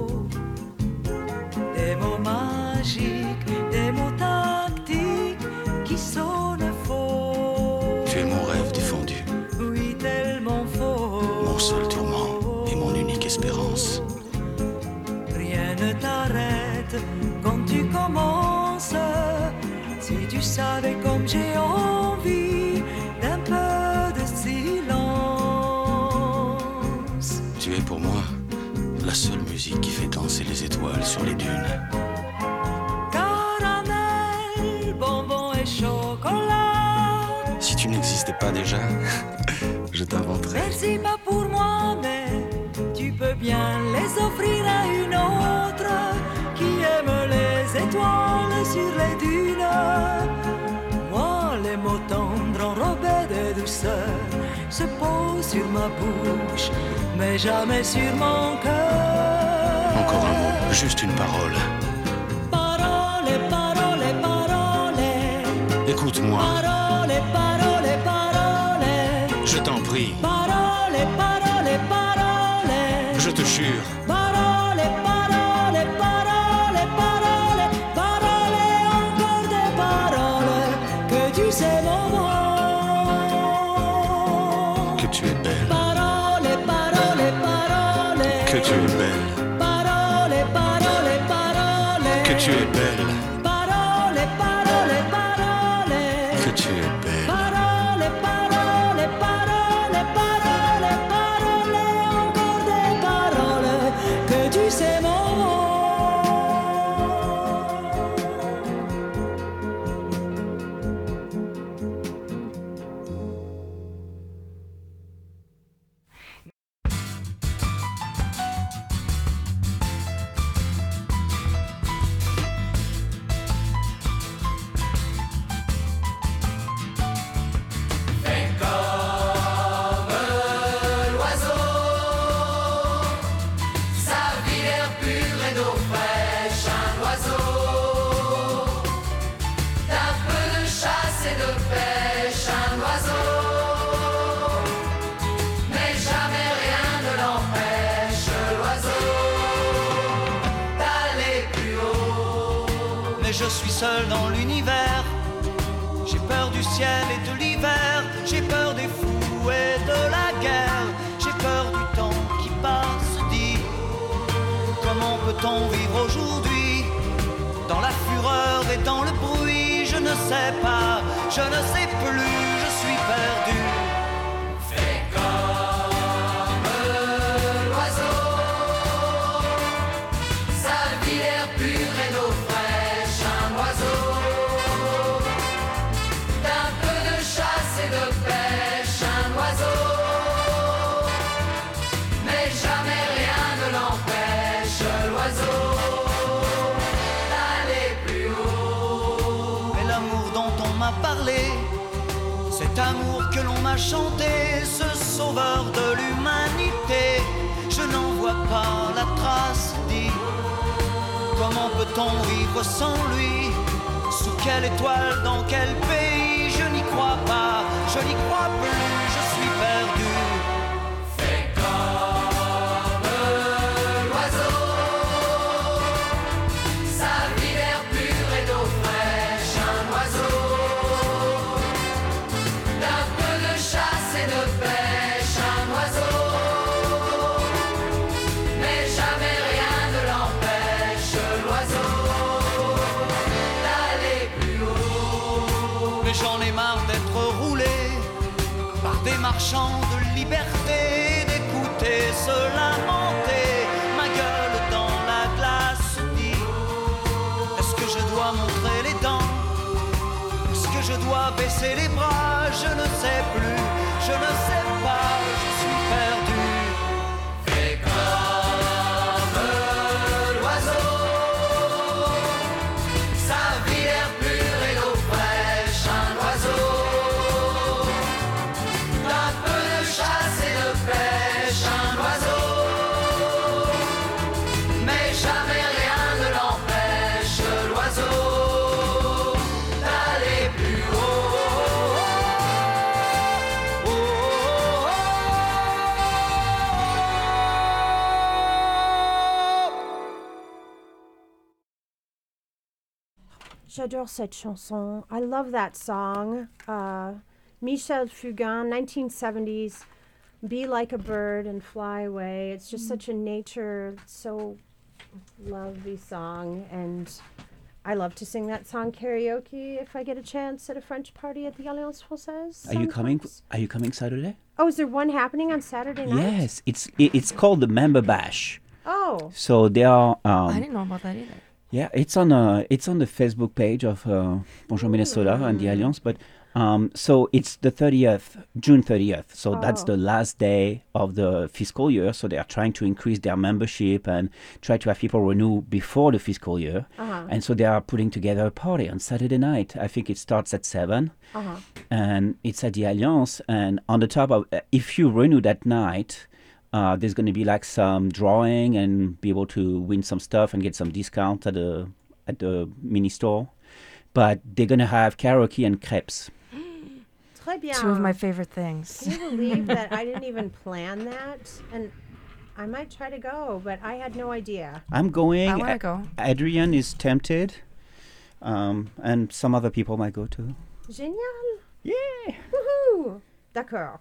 Des mots magiques, des mots tactiques qui sonnent faux. Tu es mon rêve défendu. Oui, tellement faux. Mon seul tourment et mon unique espérance. Rien ne t'arrête quand tu commences. Si tu savais comme j'ai envie d'un peu de silence. Tu es pour moi la seule musique qui fait danser les étoiles sur les dunes. Caramel, bonbons et chocolat. Si tu n'existais pas déjà, je t'inventerais. Merci pas pour moi, mais tu peux bien les offrir à une autre qui aime les étoiles sur les dunes. Moi, les mots tendres enrobés de douceur se posent sur ma bouche, mais jamais sur mon cœur. Encore un mot, juste une parole. Parole, parole, parole. Écoute-moi. Parole, parole, parole. Je t'en prie. Parole, parole, parole. Je te jure. Parole, parole, parole, parole. Parole, encore des paroles que tu sais mon mot. Que tu es belle. Parole, parole, parole. Que tu es belle. Parole, parole, parole. Que tu es belle. Parole, parole, parole. Que tu es belle. Parole, parole, parole, parole, parole, encore des paroles que tu sais mon mot. Fais comme l'oiseau, sa vie l'air pur et d'eau fraîche, un oiseau, d'un peu de chasse et de pêche, un oiseau, mais jamais rien ne l'empêche, l'oiseau, d'aller plus haut. Mais je suis seul dans l'univers. J'ai peur du ciel et de l'hiver. J'ai peur des fous et de la guerre. J'ai peur du temps qui passe. Dis, comment peut-on vivre aujourd'hui dans la fureur et dans le bruit? Je ne sais pas, je ne sais plus, je suis perdu. Fais comme l'oiseau, sa vie l'air pur et d'eau fraîche, un oiseau, d'un peu de chasse et de pêche, un oiseau, mais jamais rien ne l'empêche, l'oiseau, d'aller plus haut. Mais l'amour dont on m'a parlé, cet amour que l'on m'a chanté, ce sauveur de l'humanité, je n'en vois pas la trace. Dis, comment peut-on vivre sans lui? Sous quelle étoile, dans quel pays? Je n'y crois pas, je n'y crois plus, je suis perdu. Fais comme l'oiseau, sa vie l'air pur et d'eau fraîche, un oiseau, d'un peu de chasse et de pêche, un oiseau, mais jamais rien ne l'empêche, l'oiseau. marchand de liberté, d'écouter se lamenter, ma gueule dans la glace dit, est-ce que je dois montrer les dents? Est-ce que je dois baisser les bras? Je ne sais plus, je ne sais pas, je suis perdu. Fais comme l'oiseau, sa vie l'air pur et l'eau fraîche, un oiseau d'un peu de chasse et de pêche, un oiseau, mais jamais rien ne l'empêche, l'oiseau d'aller plus haut. J'adore cette chanson. I love that song. Michel Fugain, 1970s. Be like a bird and fly away. It's just such a nature, so lovely song. And I love to sing that song karaoke if I get a chance at a French party at the Alliance Française. Are you coming? sometimes. Are you coming Saturday? Oh, is there one happening on Saturday night? Yes, it's called the Member Bash. Oh. So they are. I didn't know about that either. Yeah, it's on the Facebook page of Bonjour Minnesota and the Alliance, but so it's the 30th, June 30th. So that's the last day of the fiscal year. So they are trying to increase their membership and try to have people renew before the fiscal year. Uh-huh. And so they are putting together a party on Saturday night. I think it starts at 7. Uh-huh. And it's at the Alliance. And on the top of, if you renew that night, there's going to be like some drawing and be able to win some stuff and get some discount at the mini store. But they're going to have karaoke and crepes. Très bien. Two of my favorite things. Can you believe that I didn't even plan that? And I might try to go, but I had no idea. I'm going. I want to go. Adrian is tempted. And some other people might go too. Génial. Yeah. Woohoo. D'accord.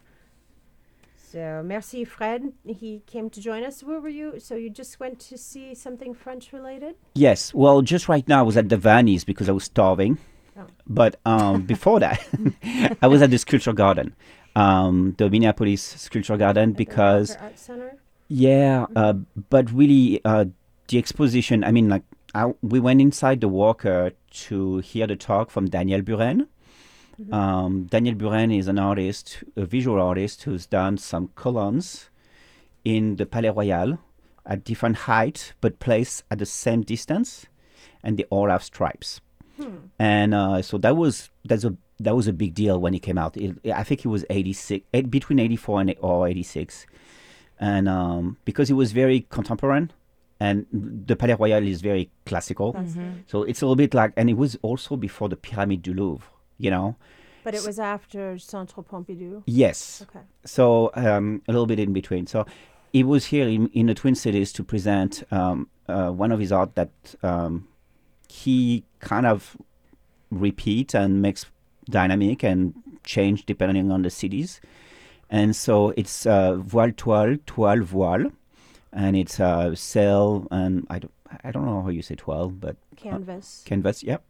So, merci Fred. He came to join us. Where were you? So you just went to see something French related? Yes. Well, just right now I was at the Vannies because I was starving. Oh. But before that, I was at the Sculpture Garden, the Minneapolis Sculpture Garden, because Walker Art Center? yeah, but really the exposition. I mean, like we went inside the Walker to hear the talk from Daniel Buren. Daniel Buren is an artist, a visual artist who's done some columns in the Palais Royal at different height, but placed at the same distance, and they all have stripes. And so that was a big deal when it came out. I think it was 86, between 84 and or 86, and because it was very contemporary, and the Palais Royal is very classical. So it's a little bit like, and it was also before the Pyramide du Louvre, you know. But it was after Centre Pompidou? Yes. Okay. So a little bit in between. So he was here in the Twin Cities to present one of his art that he kind of repeat and makes dynamic and change depending on the cities. And so it's voile toile, toile voile, and it's sail, and I don't know how you say toile, but Canvas. Canvas, yep.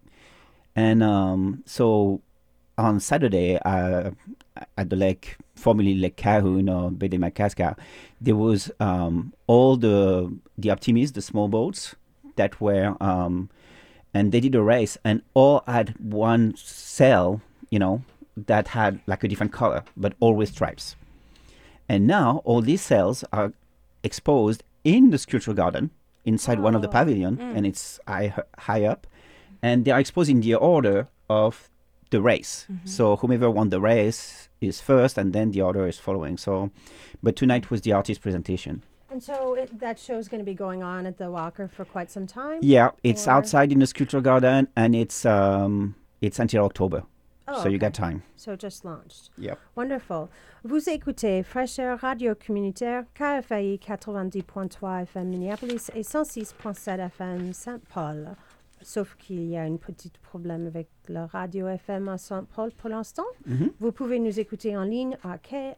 And so on Saturday at the lake, formerly Lake Calhoun or Baie des Macascas, there was all the optimists, the small boats that were, and they did a race, and all had one sail, you know, that had like a different color, but all with stripes. And now all these sails are exposed in the Sculpture Garden inside one of the pavilion, and it's high up, and they are exposed in the order of the race. So whomever won the race is first, and then the order is following. So, but tonight was the artist presentation. And so that show is going to be going on at the Walker for quite some time? Yeah, it's outside in the Sculpture Garden, and it's until October. Oh, so you okay. got time. So it just launched. Yep. Wonderful. Vous écoutez Fraîcheur Radio Communautaire, KFAI 90.3 FM Minneapolis et 106.7 FM Saint-Paul. Sauf qu'il y a un petit problème avec la radio FM à Saint-Paul pour l'instant. Vous pouvez nous écouter en ligne à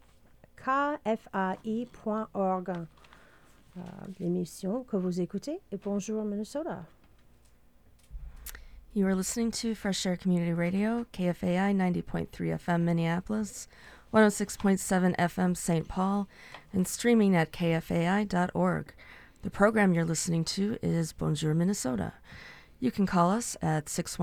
kfai.org. L'émission que vous écoutez est Bonjour Minnesota. You are listening to Fresh Air Community Radio, KFAI 90.3 FM Minneapolis, 106.7 FM St. Paul, and streaming at kfai.org. The program you're listening to is Bonjour Minnesota. You can call us at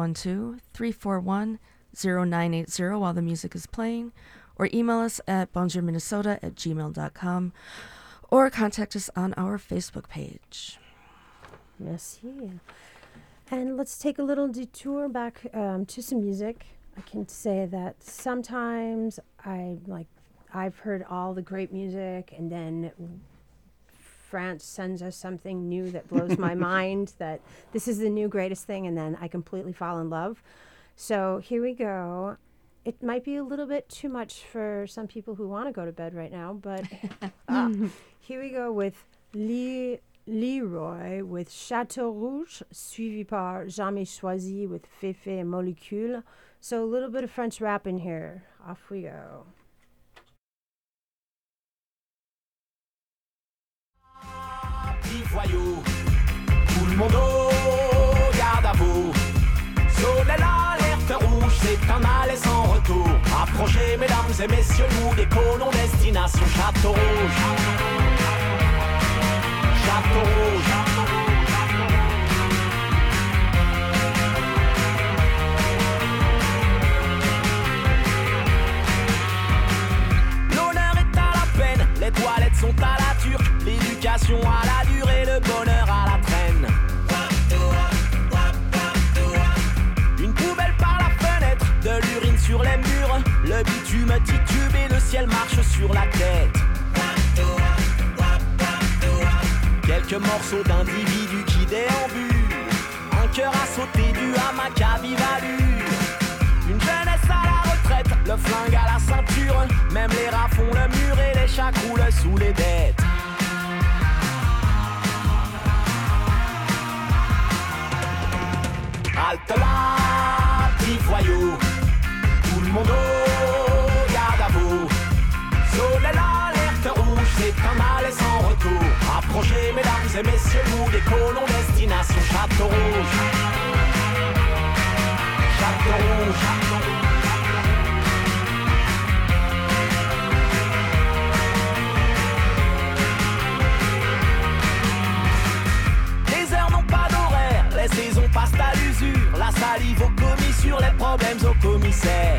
612-341-0980 while the music is playing, or email us at bonjourminnesota@gmail.com, or contact us on our Facebook page. Merci. And let's take a little detour back to some music. I can say that sometimes I've heard all the great music, and then France sends us something new that blows my mind, that this is the new greatest thing, and then I completely fall in love. So here we go. It might be a little bit too much for some people who want to go to bed right now, but here we go with Leroy with Château Rouge, suivi par Jamais Choisi with Féfé and Molécule. So a little bit of French rap in here. Off we go. Petit voyou, tout le monde au garde à vous. Sonnez l'alerte rouge, c'est un aller sans retour. Approchez mesdames et messieurs, nous décollons destination Château Rouge. Château Rouge. L'honneur est à la peine, les toilettes sont à la turque, l'éducation à la durée, le bonheur à la traîne. Une poubelle par la fenêtre, de l'urine sur les murs, le bitume titube et le ciel marche sur la tête. Quelques morceaux d'individus qui déambulent, un cœur à sauter du hamac à vive allure. Une jeunesse à la retraite, le flingue à la ceinture, même les rats font le mur et les chats croulent sous les dettes. Halte là, petit voyou, tout le monde au garde à vous. Sonnez l'alerte rouge, c'est un aller sans retour. Approchez mesdames et messieurs, nous décollons destination Château Rouge. Château Rouge. Les heures n'ont pas d'horaire, les saisons passent à l'usure. La salive au commissure, les problèmes au commissaire.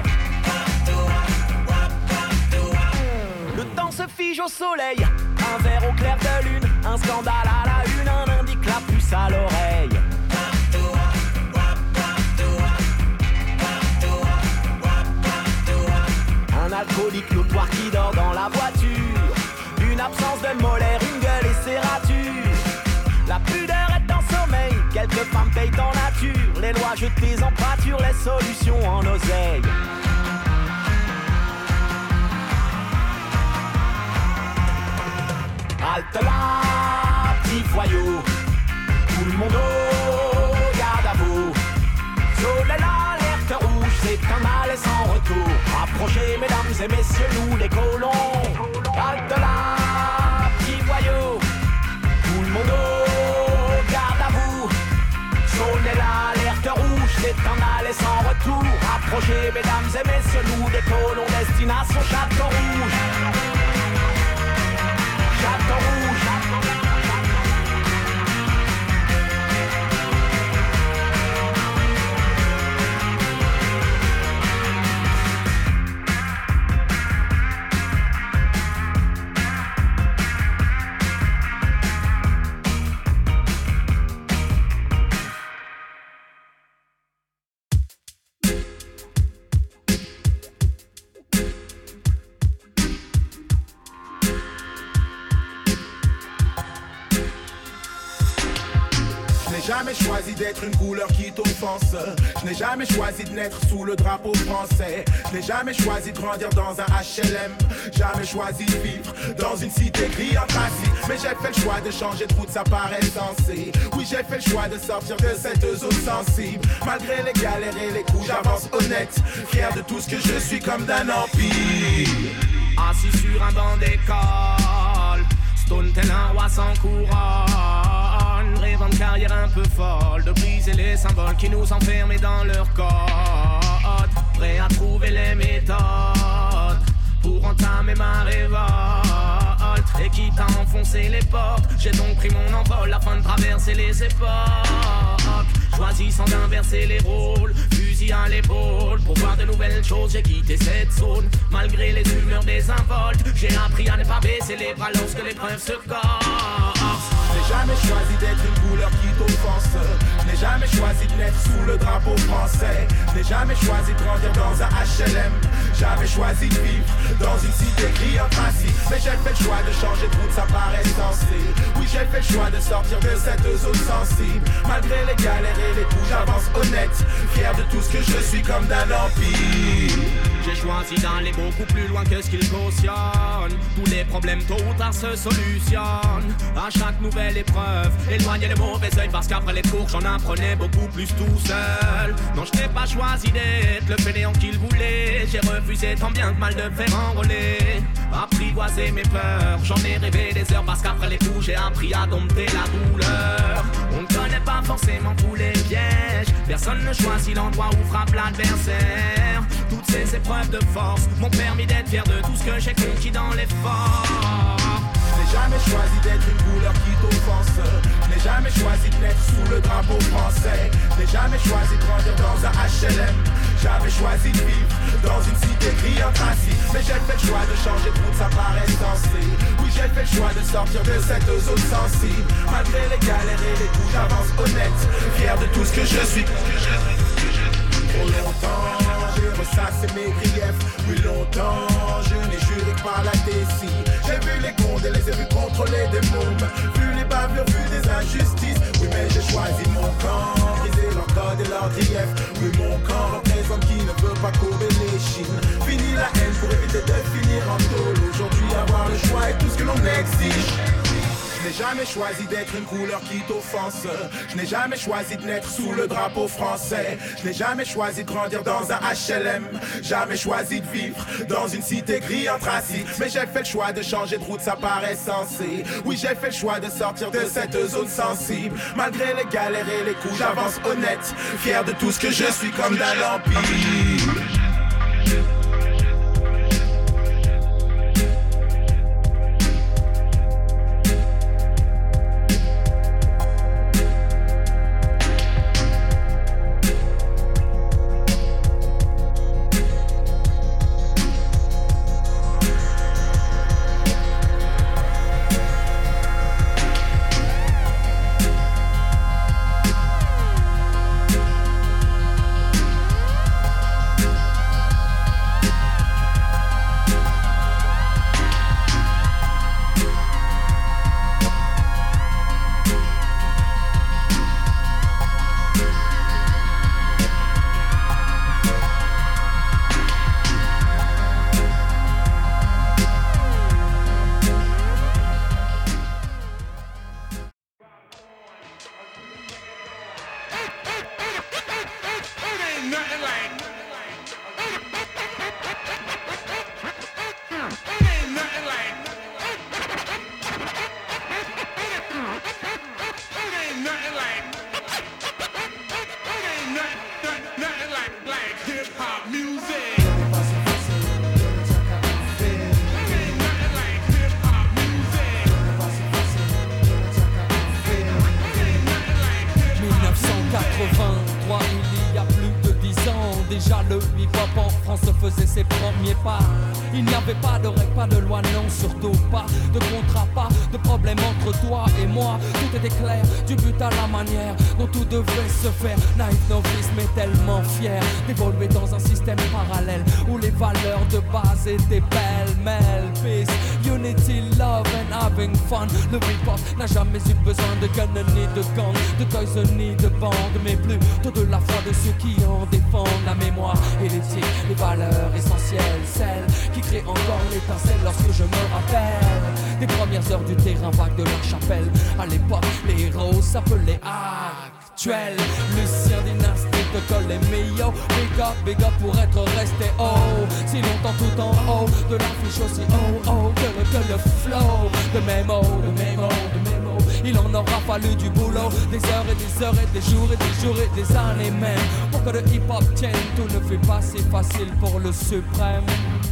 Le temps se fige au soleil, un verre au clair de lune, un scandale à la une, un indique la puce à l'oreille. Un alcoolique notoire qui dort dans la voiture, une absence de molaire, une gueule et serrature. La pudeur est en sommeil, quelques femmes payent en nature, les lois jetées en pâture, les solutions en oseille. Halte là, petit voyou, tout le monde au garde à vous. Sonnez l'alerte rouge, c'est un aller sans retour. Approchez mesdames et messieurs, nous décollons. Halte là, petit voyou, tout le monde au garde à vous. Sonnez l'alerte rouge, c'est un aller sans retour. Approchez mesdames et messieurs, nous décollons destination Château Rouge. Château Rouge. Je n'ai jamais choisi d'être une couleur qui t'offense. Je n'ai jamais choisi de naître sous le drapeau français. Je n'ai jamais choisi de grandir dans un HLM. Jamais choisi de vivre dans une cité gris anthracite. Mais j'ai fait le choix de changer de route, ça paraît sensé. Oui, j'ai fait le choix de sortir de cette zone sensible. Malgré les galères et les coups, j'avance honnête. Fier de tout ce que je suis comme d'un empire. Assis sur un banc d'école, stone tel un roi sans couronne, rêvant qu'un barrière un peu folle, de briser les symboles qui nous enferment dans leur code. Prêt à trouver les méthodes pour entamer ma révolte. Et quitte à enfoncer les portes, j'ai donc pris mon envol afin de traverser les époques. Choisissant d'inverser les rôles, fusil à l'épaule. Pour voir de nouvelles choses, j'ai quitté cette zone. Malgré les humeurs désinvoltes, j'ai appris à ne pas baisser les bras lorsque l'épreuve se corse. Je n'ai jamais choisi d'être une couleur qui t'offense. Je n'ai jamais choisi de naître sous le drapeau français. Je n'ai jamais choisi de grandir dans un HLM. J'avais choisi de vivre dans une cité clientacée. Mais j'ai fait le choix de changer de route, ça paraît sensé. Oui, j'ai fait le choix de sortir de cette zone sensible. Malgré les galères et les coups, j'avance honnête, fier de tout ce que je suis comme d'un empire. J'ai choisi d'aller beaucoup plus loin que ce qu'il cautionne. Tous les problèmes tôt ou tard se solutionnent. À chaque nouvelle épreuve, éloigner les mauvais oeils, parce qu'après les cours j'en apprenais beaucoup plus tout seul. Non, je n'ai pas choisi d'être le fainéant qu'il voulait. J'ai refusé tant bien que mal de me faire enrôler. Apprivoiser mes peurs, j'en ai rêvé des heures, parce qu'après les coups j'ai appris à dompter la douleur. On ne connaît pas forcément tous les pièges. Personne ne choisit l'endroit où frappe l'adversaire. Toutes ces épreuves de force m'ont permis d'être fier de tout ce que j'ai conquis dans l'effort. Je n'ai jamais choisi d'être une couleur qui t'offense. Je n'ai jamais choisi de naître sous le drapeau français. Je n'ai jamais choisi de grandir dans un HLM. J'avais choisi de vivre dans une cité clientacée. Mais j'ai fait le choix de changer de route, ça paraît sensé. Oui, j'ai fait le choix de sortir de cette zone sensible. Malgré les galères et les coups, j'avance honnête, fier de tout ce que je suis. Trop longtemps j'ai ressassé mes griefs. Oui, longtemps je n'ai juré que par la déci. J'ai vu les comptes et les ai vus contrôler des mômes. Vu les bavures, vu des injustices. Oui, mais j'ai choisi mon camp, briser leur code et leur grief. Oui, mon camp représente qui ne veut pas courber les chines. Fini la haine pour éviter de finir en tôle. Aujourd'hui avoir le choix est tout ce que l'on exige. Je n'ai jamais choisi d'être une couleur qui t'offense. Je n'ai jamais choisi de naître sous le drapeau français. Je n'ai jamais choisi de grandir dans un HLM. Jamais choisi de vivre dans une cité gris anthracite. Mais j'ai fait le choix de changer de route, ça paraît sensé. Oui, j'ai fait le choix de sortir de cette zone sensible. Malgré les galères et les coups, j'avance honnête, fier de tout ce que je suis comme d'un empire. Déjà le hip-hop en France faisait ses premiers pas. Il n'y avait pas de règles, pas de loi, non, surtout pas de contrat, pas de problème entre toi et moi. Tout était clair, du but à la manière dont tout devait se faire. Naïf novice mais tellement fier d'évoluer dans un système parallèle où les valeurs de base étaient pêle-mêle. Peace, unity, love and having fun. Le hip-hop n'a jamais eu besoin de gun ni de gang, de toys ni de bande, mais plutôt de la foi de ceux qui en défendent la mémoire et l'éthique, les valeurs essentielles, celles qui créent encore l'étincelle lorsque je me rappelle des premières heures du terrain vague de la chapelle. À l'époque, les héros s'appelaient actuels. Lucien Dynastie te colle les meilleurs. Big up pour être resté haut, si longtemps tout en haut de l'affiche aussi que le flow de mémo, Il en aura fallu du boulot, des heures et des heures et des jours et des jours et des années même. Pour que le hip-hop tienne, tout ne fait pas si facile pour le suprême.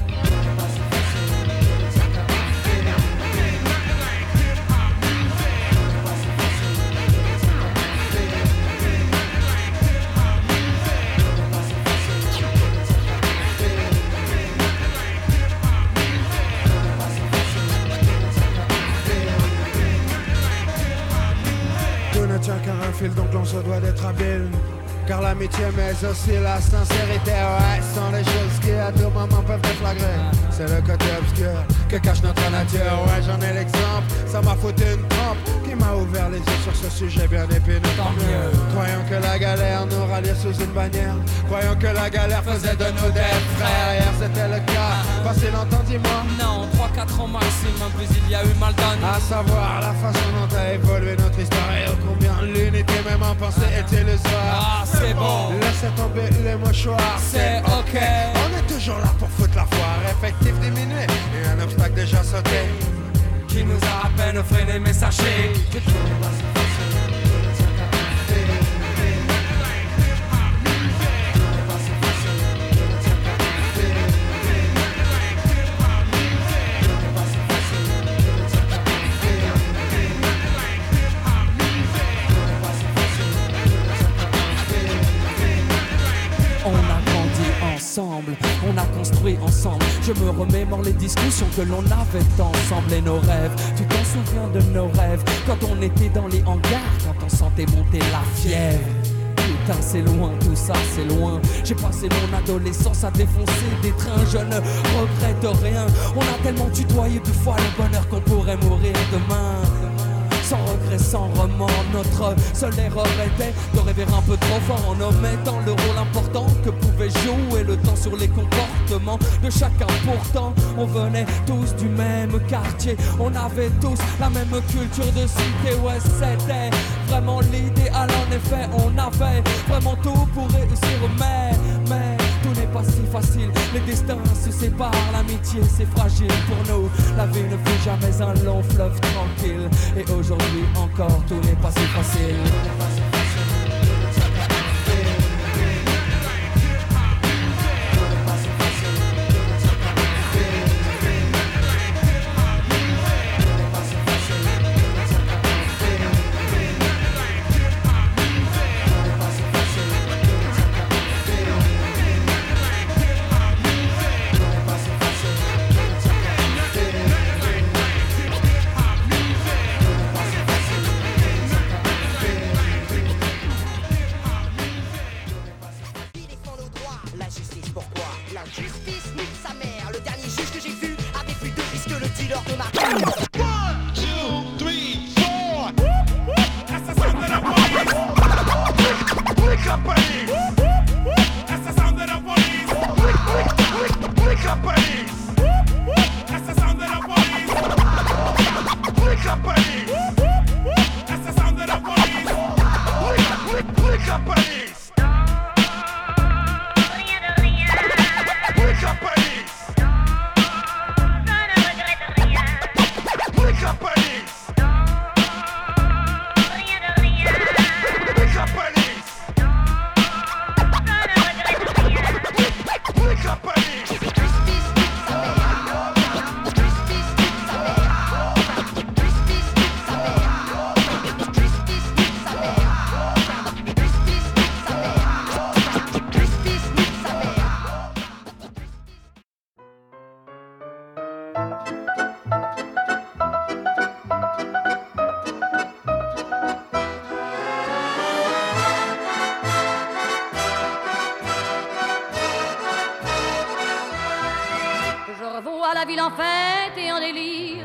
Donc l'on se doit d'être habile, car l'amitié mais aussi la sincérité, ouais, sont les choses qui à tout moment peuvent déflagrer. C'est le côté obscur que cache notre nature, ouais, j'en ai l'exemple. Ça m'a foutu une trempe qui m'a ouvert les yeux sur ce sujet bien épineux. Tant mieux. Croyons que la galère nous ralliait sous une bannière, croyons que la galère faisait de nous des frères. Hier c'était le cas, pas si longtemps, dis-moi. Non, 3-4 ans maximum, puis il y a eu mal donné. À savoir la façon dont a évolué notre histoire et combien l'unité même en pensée est illusoire. Ah, c'est bon. Laissez tomber les mouchoirs, c'est ok. On est toujours là pour foutre la foire. Effectif diminué et un obstacle déjà sauté qui nous a à peine freiné, mais sachez que tout n'est pas si facile. On a construit ensemble. Je me remémore les discussions que l'on avait ensemble et nos rêves. Tu t'en souviens de nos rêves quand on était dans les hangars, quand on sentait monter la fièvre. Putain, c'est loin, tout ça, c'est loin. J'ai passé mon adolescence à défoncer des trains. Je ne regrette rien. On a tellement tutoyé 2 fois le bonheur qu'on pourrait mourir demain. Sans regret, sans remords, notre seule erreur était de rêver un peu trop fort en omettant le rôle important que pouvait jouer le temps sur les comportements de chacun. Pourtant, on venait tous du même quartier, on avait tous la même culture de cité. Ouais, c'était vraiment l'idéal, en effet, on avait vraiment tout pour réussir, mais tout n'est pas si facile, les destins se séparent, l'amitié c'est fragile pour nous. La vie ne fut jamais un long fleuve tranquille, et aujourd'hui encore tout n'est pas si facile. la ville en fête et en délire,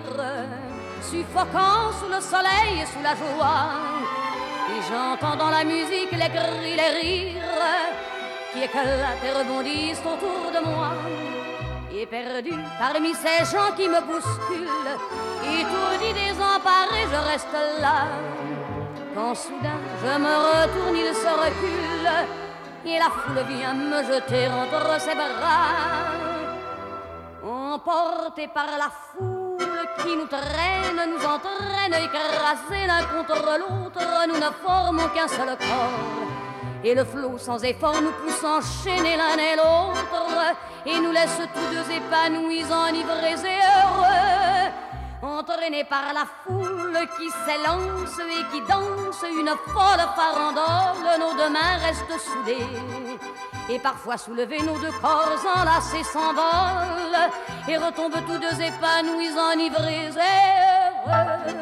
suffocant sous le soleil et sous la joie. Et j'entends dans la musique les cris, les rires qui éclatent et rebondissent autour de moi. Et perdu parmi ces gens qui me bousculent, étourdi, désemparé, je reste là. Quand soudain je me retourne, il se recule, et la foule vient me jeter entre ses bras. Emportés par la foule qui nous traîne, nous entraîne écrasés l'un contre l'autre, nous ne formons qu'un seul corps. Et le flot sans effort nous pousse enchaîner l'un et l'autre, et nous laisse tous deux épanouis, enivrés et heureux. Entraînés par la foule qui s'élance et qui danse une folle farandole, nos deux mains restent soudées. Et parfois soulevés, nos deux corps enlacés s'envolent et retombent tous deux épanouis, enivrés et heureux.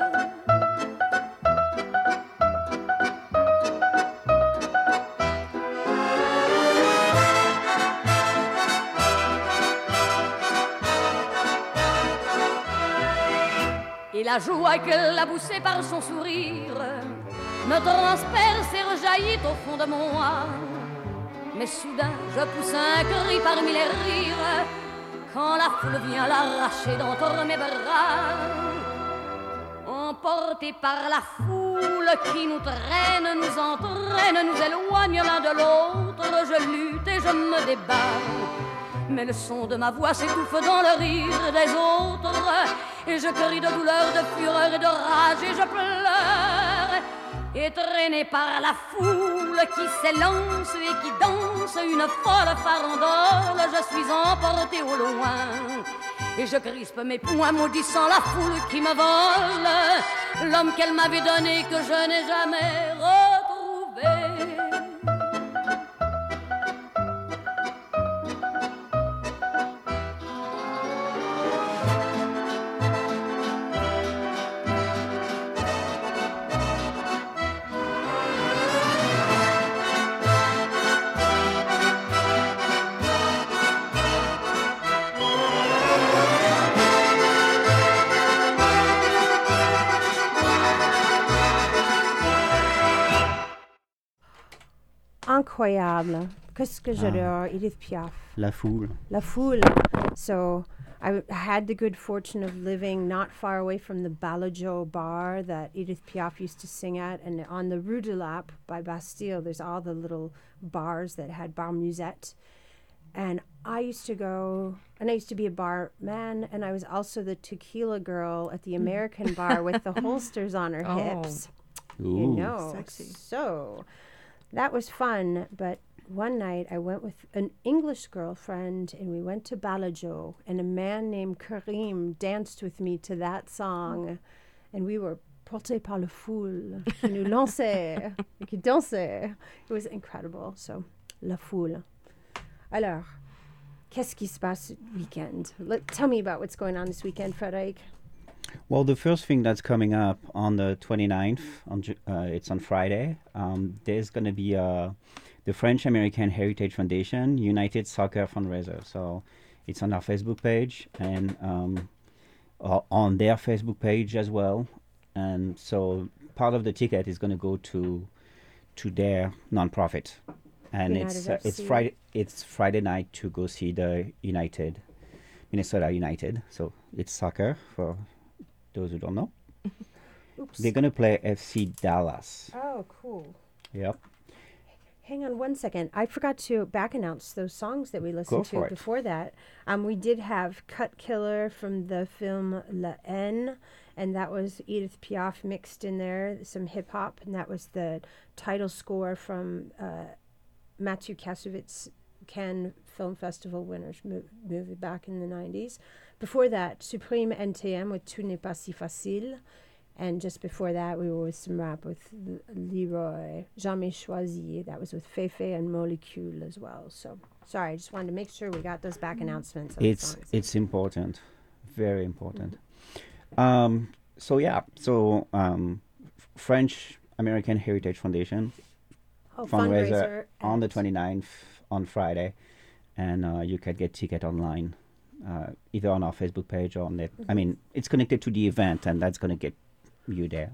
Et la joie qu'elle a poussée par son sourire me transperce et rejaillit au fond de moi. Mais soudain, je pousse un cri parmi les rires quand la foule vient l'arracher d'entre mes bras. Emportés par la foule qui nous traîne, nous entraîne, nous éloigne l'un de l'autre, je lutte et je me débat. Mais le son de ma voix s'étouffe dans le rire des autres, et je crie de douleur, de fureur et de rage, et je pleure. Et traîné par la foule qui s'élance et qui danse une folle farandole, je suis emporté au loin. Et je crispe mes poings maudissant la foule qui me vole l'homme qu'elle m'avait donné que je n'ai jamais retrouvé. Incroyable. Qu'est-ce que j'adore, Edith Piaf. La foule. La foule. So I had the good fortune of living not far away from the Balajo bar that Edith Piaf used to sing at. And on the Rue de Lappe by Bastille, there's all the little bars that had bar musette. And I used to go, and I used to be a barman, and I was also the tequila girl at the American bar with the holsters on her hips. Ooh. You know. Sexy. So that was fun, but one night I went with an English girlfriend and we went to Balajo, and a man named Karim danced with me to that song, and we were portés par la foule qui nous lançait, qui dansait. It was incredible. So, la foule. Alors, qu'est-ce qui se passe ce weekend? Tell me about what's going on this weekend, Frédéric. Well, the first thing that's coming up on the 29th, it's on Friday, there's going to be the French American Heritage Foundation United Soccer fundraiser. So it's on our Facebook page and on their Facebook page as well. And so part of the ticket is going to go to their nonprofit. And it's Friday night to go see the Minnesota United. So it's soccer for those who don't know. Oops. They're going to play FC Dallas. Oh, cool. Yep. Hang on one second. I forgot to back announce those songs that we listened to before that. We did have Cut Killer from the film La Haine, and that was Edith Piaf mixed in there, some hip hop, and that was the title score from Matthew Kassovitz Cannes Film Festival winners movie back in the 90s. Before that, Supreme NTM with Tout n'est pas si facile. And just before that, we were with some rap with Leroy, Jamais Choisi. That was with Fefe and Molecule as well. So, sorry, I just wanted to make sure we got those back announcements. It's important, very important. French American Heritage Foundation fundraiser on the 29th on Friday, and you can get ticket online, either on our Facebook page or on it. I mean, it's connected to the event, and that's going to get you there.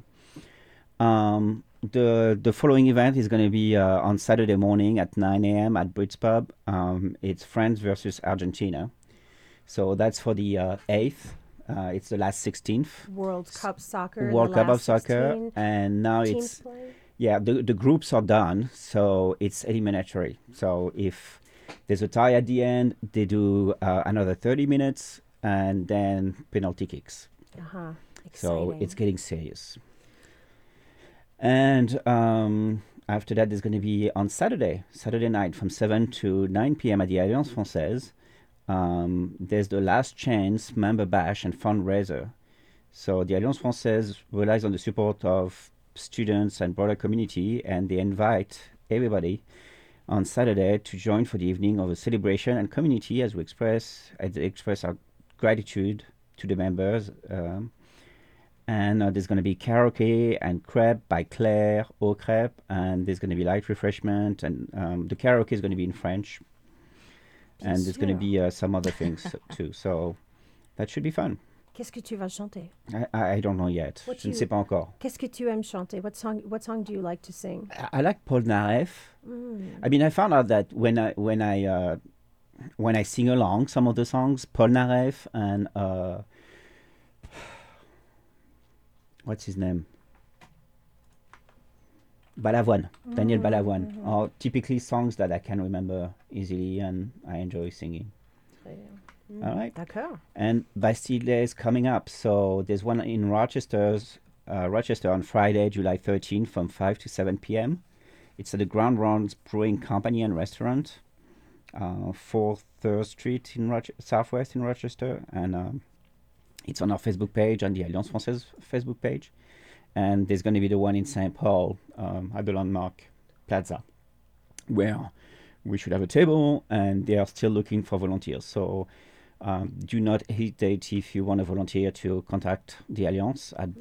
The following event is going to be on Saturday morning at 9 a.m. at Brits Pub. It's France versus Argentina. So that's for the 8th. It's the last 16th. World Cup Soccer. World Cup of Soccer. And now it's... play? Yeah, the groups are done, so it's eliminatory. So if there's a tie at the end, they do another 30 minutes and then penalty kicks. So it's getting serious. And after that, there's going to be on Saturday night from 7 to 9 p.m. at the Alliance Française. There's the Last Chance member bash and fundraiser. So the Alliance Française relies on the support of students and broader community, and they invite everybody on Saturday to join for the evening of a celebration and community as we express our gratitude to the members. And there's going to be karaoke and crepe by Claire au Crêpe, and there's going to be light refreshment, and the karaoke is going to be in French, and there's going to be some other things too. So that should be fun. Qu'est-ce que tu vas chanter? I don't know yet. Je ne sais pas encore. Qu'est-ce que tu aimes chanter? What song do you like to sing? I like Paul Naref. I mean, I found out that when I sing along some of the songs, Paul Naref and what's his name? Balavoine, Daniel Balavoine, are typically songs that I can remember easily and I enjoy singing. All right. D'accord. And Bastille Day is coming up. So there's one in Rochester on Friday, July 13th from 5 to 7 p.m. It's at the Ground Rounds Brewing Company and Restaurant, 4th 3rd Street in Southwest in Rochester. And it's on our Facebook page, on the Alliance Française Facebook page. And there's going to be the one in St. Paul at the Landmark Plaza, where we should have a table, and they are still looking for volunteers. So do not hesitate if you want to volunteer to contact the Alliance at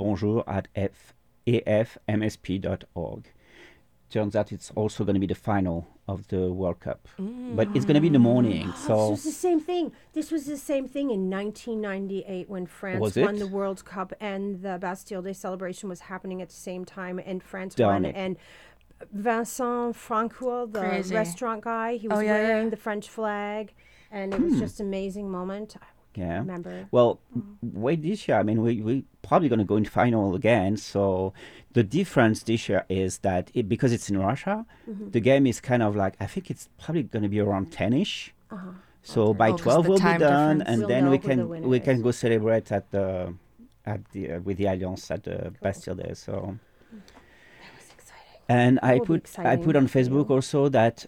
bonjour@afmsp.org. Turns out it's also going to be the final of the World Cup. But it's going to be in the morning. So this was the same thing. This was the same thing in 1998 when France won the World Cup, and the Bastille Day celebration was happening at the same time, and France won. And Vincent Francois, the restaurant guy, he was wearing the French flag, and it was just an amazing moment. I remember. Well, wait this year. I mean, we're probably going to go in final again. So the difference this year is that because it's in Russia, the game is kind of like, I think it's probably going to be around 10-ish. So by 12 we'll be done, and then we can go celebrate with the Alliance at the Bastille Day. So. And I put on Facebook also that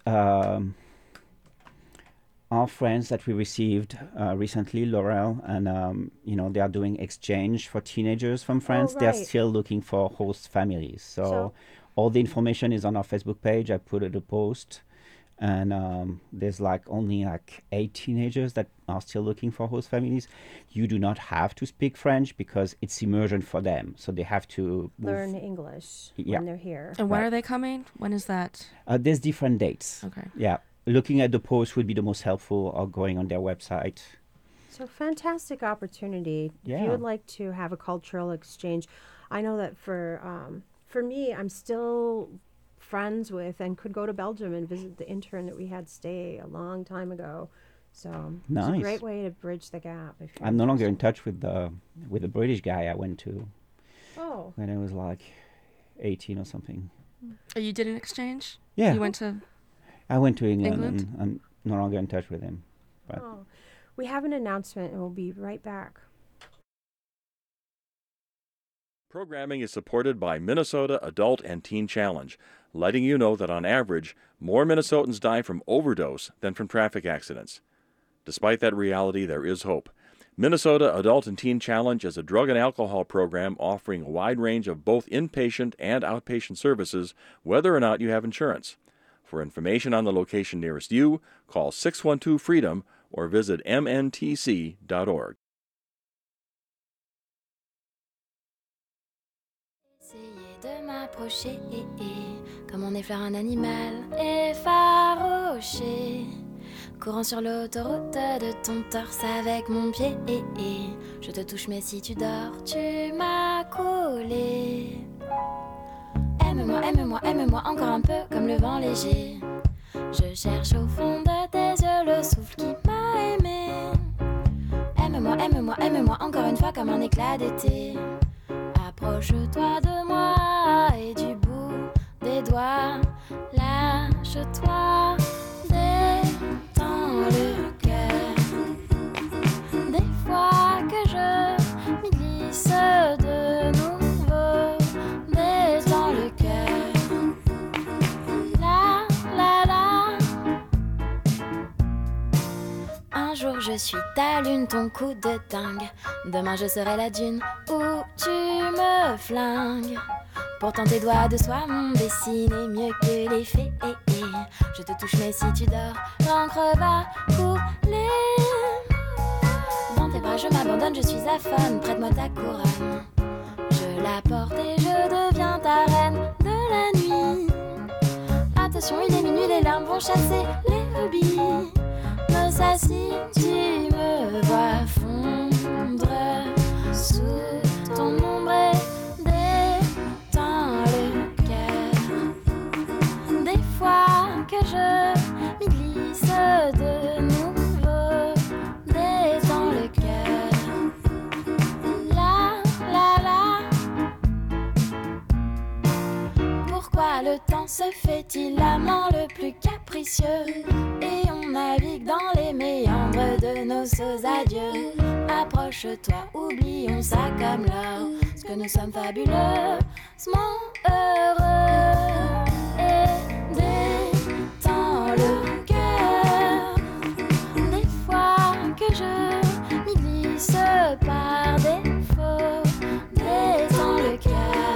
our friends that we received recently, Laurel, and they are doing exchange for teenagers from France. They're still looking for host families. So all the information is on our Facebook page. I put a post, and there's only 8 teenagers that are still looking for host families. You do not have to speak French because it's immersion for them. So they have to learn English when they're here. And when are they coming? When is that? There's different dates. Okay. Yeah. Looking at the post would be the most helpful, or going on their website. So fantastic opportunity. If you would like to have a cultural exchange, I know that for me, I'm still friends with and could go to Belgium and visit the intern that we had stay a long time ago. So it's a great way to bridge the gap. I'm no longer in touch with the British guy I went to when I was 18 or something. Oh, you did an exchange? Yeah. You went to... I went to England? And I'm no longer in touch with him. But we have an announcement, and we'll be right back. Programming is supported by Minnesota Adult and Teen Challenge, letting you know that on average, more Minnesotans die from overdose than from traffic accidents. Despite that reality, there is hope. Minnesota Adult and Teen Challenge is a drug and alcohol program offering a wide range of both inpatient and outpatient services, whether or not you have insurance. For information on the location nearest you, call 612-FREEDOM or visit mntc.org. Essayez de m'approcher, comme on effleure un animal effarouché. Courant sur l'autoroute de ton torse avec mon pied, je te touche mais si tu dors, tu m'as collé. Aime-moi, aime-moi, aime-moi encore un peu comme le vent léger. Je cherche au fond de tes yeux le souffle qui m'a aimé. Aime-moi, aime-moi, aime-moi encore une fois comme un éclat d'été. Approche-toi de moi et du bout des doigts, lâche-toi, détends le cœur. Des fois que je m'y glisse de je suis ta lune, ton coup de dingue. Demain je serai la dune où tu me flingues. Pourtant tes doigts de soie m'ont dessiné mieux que les fées. Je te touche mais si tu dors, l'encre va couler. Dans tes bras je m'abandonne, je suis à femme, prête-moi ta couronne. Je la porte et je deviens ta reine de la nuit. Attention, il est minuit, les larmes vont chasser les rubis. Me sacie, tu me vois fondre sous ton ombre et détends le cœur. Des fois que je m'y glisse de nouveau, détends le cœur. La la la. Pourquoi le temps se fait-il l'amant le plus capricieux? Et on navigue dans les méandres de nos sots adieux. Approche-toi, oublions ça comme l'or, parce que nous sommes fabuleusement heureux. Et détends le cœur. Des fois que je m'y glisse par défaut, détends le cœur.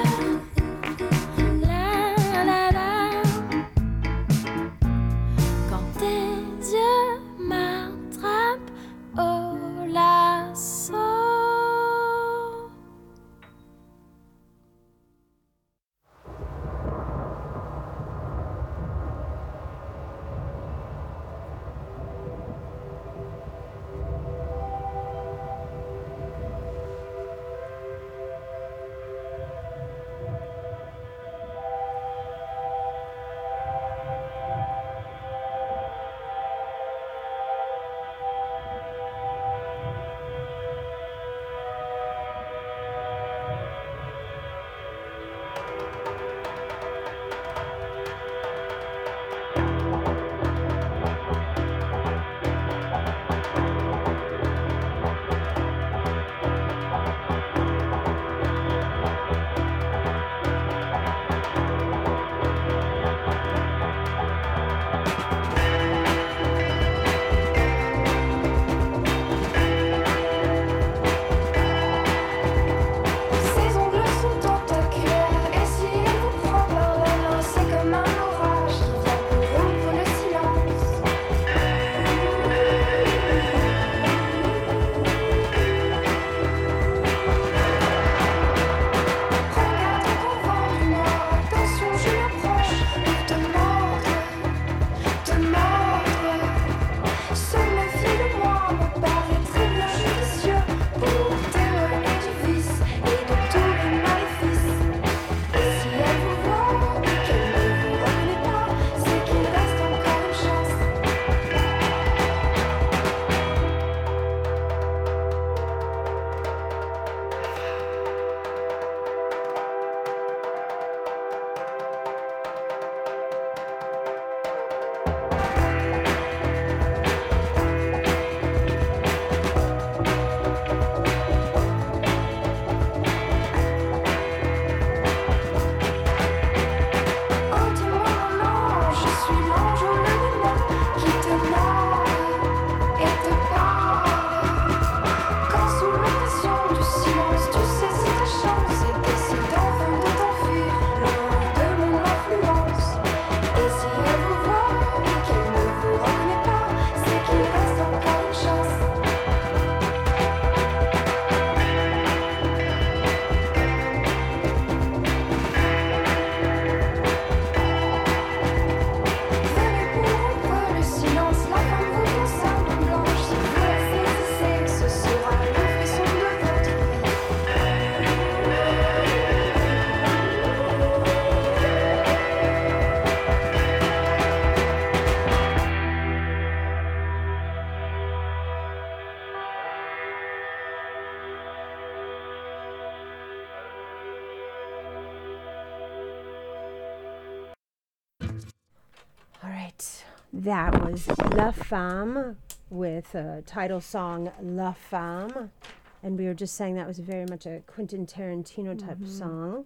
That was La Femme with a title song La Femme. And we were just saying that was very much a Quentin Tarantino type of song.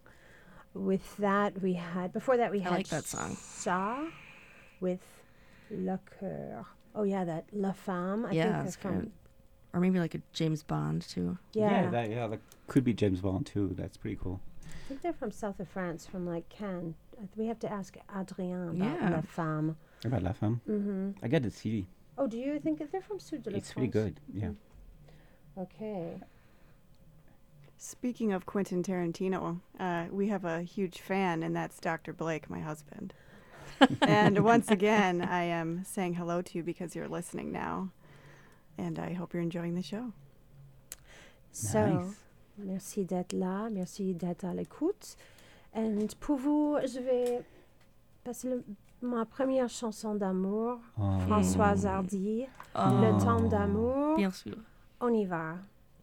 With that, we had, before that, we had like that song. Sa with Le Coeur. Oh, yeah, that La Femme. I Yeah, think that's that's from or maybe like a James Bond too. That could be James Bond too. That's pretty cool. I think they're from south of France, from like Cannes. We have to ask Adrien about La Femme. About La Femme? Mm-hmm. I got the CD. Oh, do you think they're from Sud de la France? It's pretty good, yeah. Okay. Speaking of Quentin Tarantino, we have a huge fan, and that's Dr. Blake, my husband. And once again, I am saying hello to you because you're listening now. And I hope you're enjoying the show. So, Nice. Merci d'être là, merci d'être à l'écoute. And pour vous, je vais passer ma première chanson d'amour, Françoise Hardy, Le temps d'amour. Bien sûr. On y va.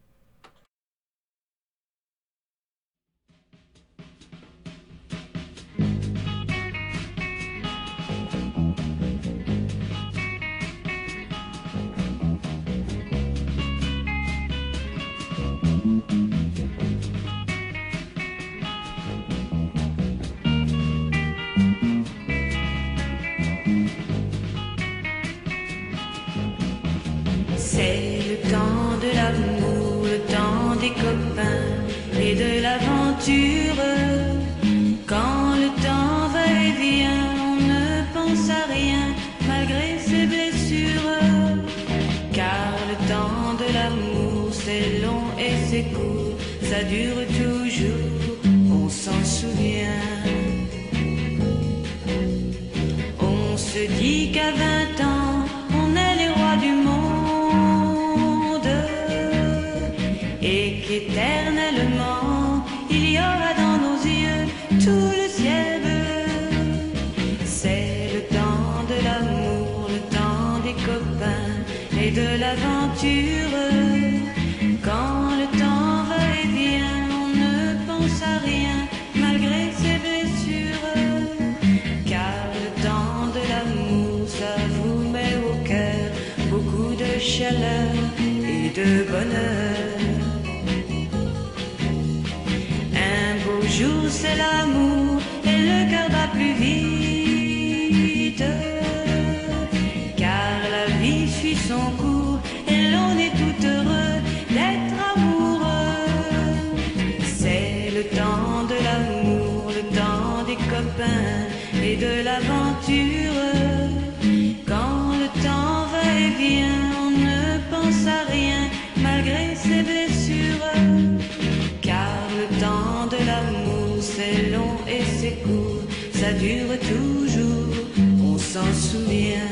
C'est le temps de l'amour, le temps des copains et de l'aventure. Quand le temps va et vient, on ne pense à rien malgré ses blessures. Car le temps de l'amour, c'est long et c'est court, ça dure toujours, on s'en souvient. On se dit qu'à 20 ans, on est les rois du monde. Et qu'éternellement il y aura dans nos yeux tout le ciel bleu. C'est le temps de l'amour, le temps des copains et de l'aventure. Quand le temps va et vient, on ne pense à rien malgré ses blessures. Car le temps de l'amour, ça vous met au cœur beaucoup de chaleur et de bonheur. Un beau jour c'est l'amour et le cœur bat plus vite. Car la vie suit son cours et l'on est tout heureux d'être amoureux. C'est le temps de l'amour, le temps des copains et de l'aventure. Quand le temps va et vient, on ne pense à rien malgré ses blessures. Car le temps de l'amour, c'est long et c'est court, ça dure toujours, on s'en souvient.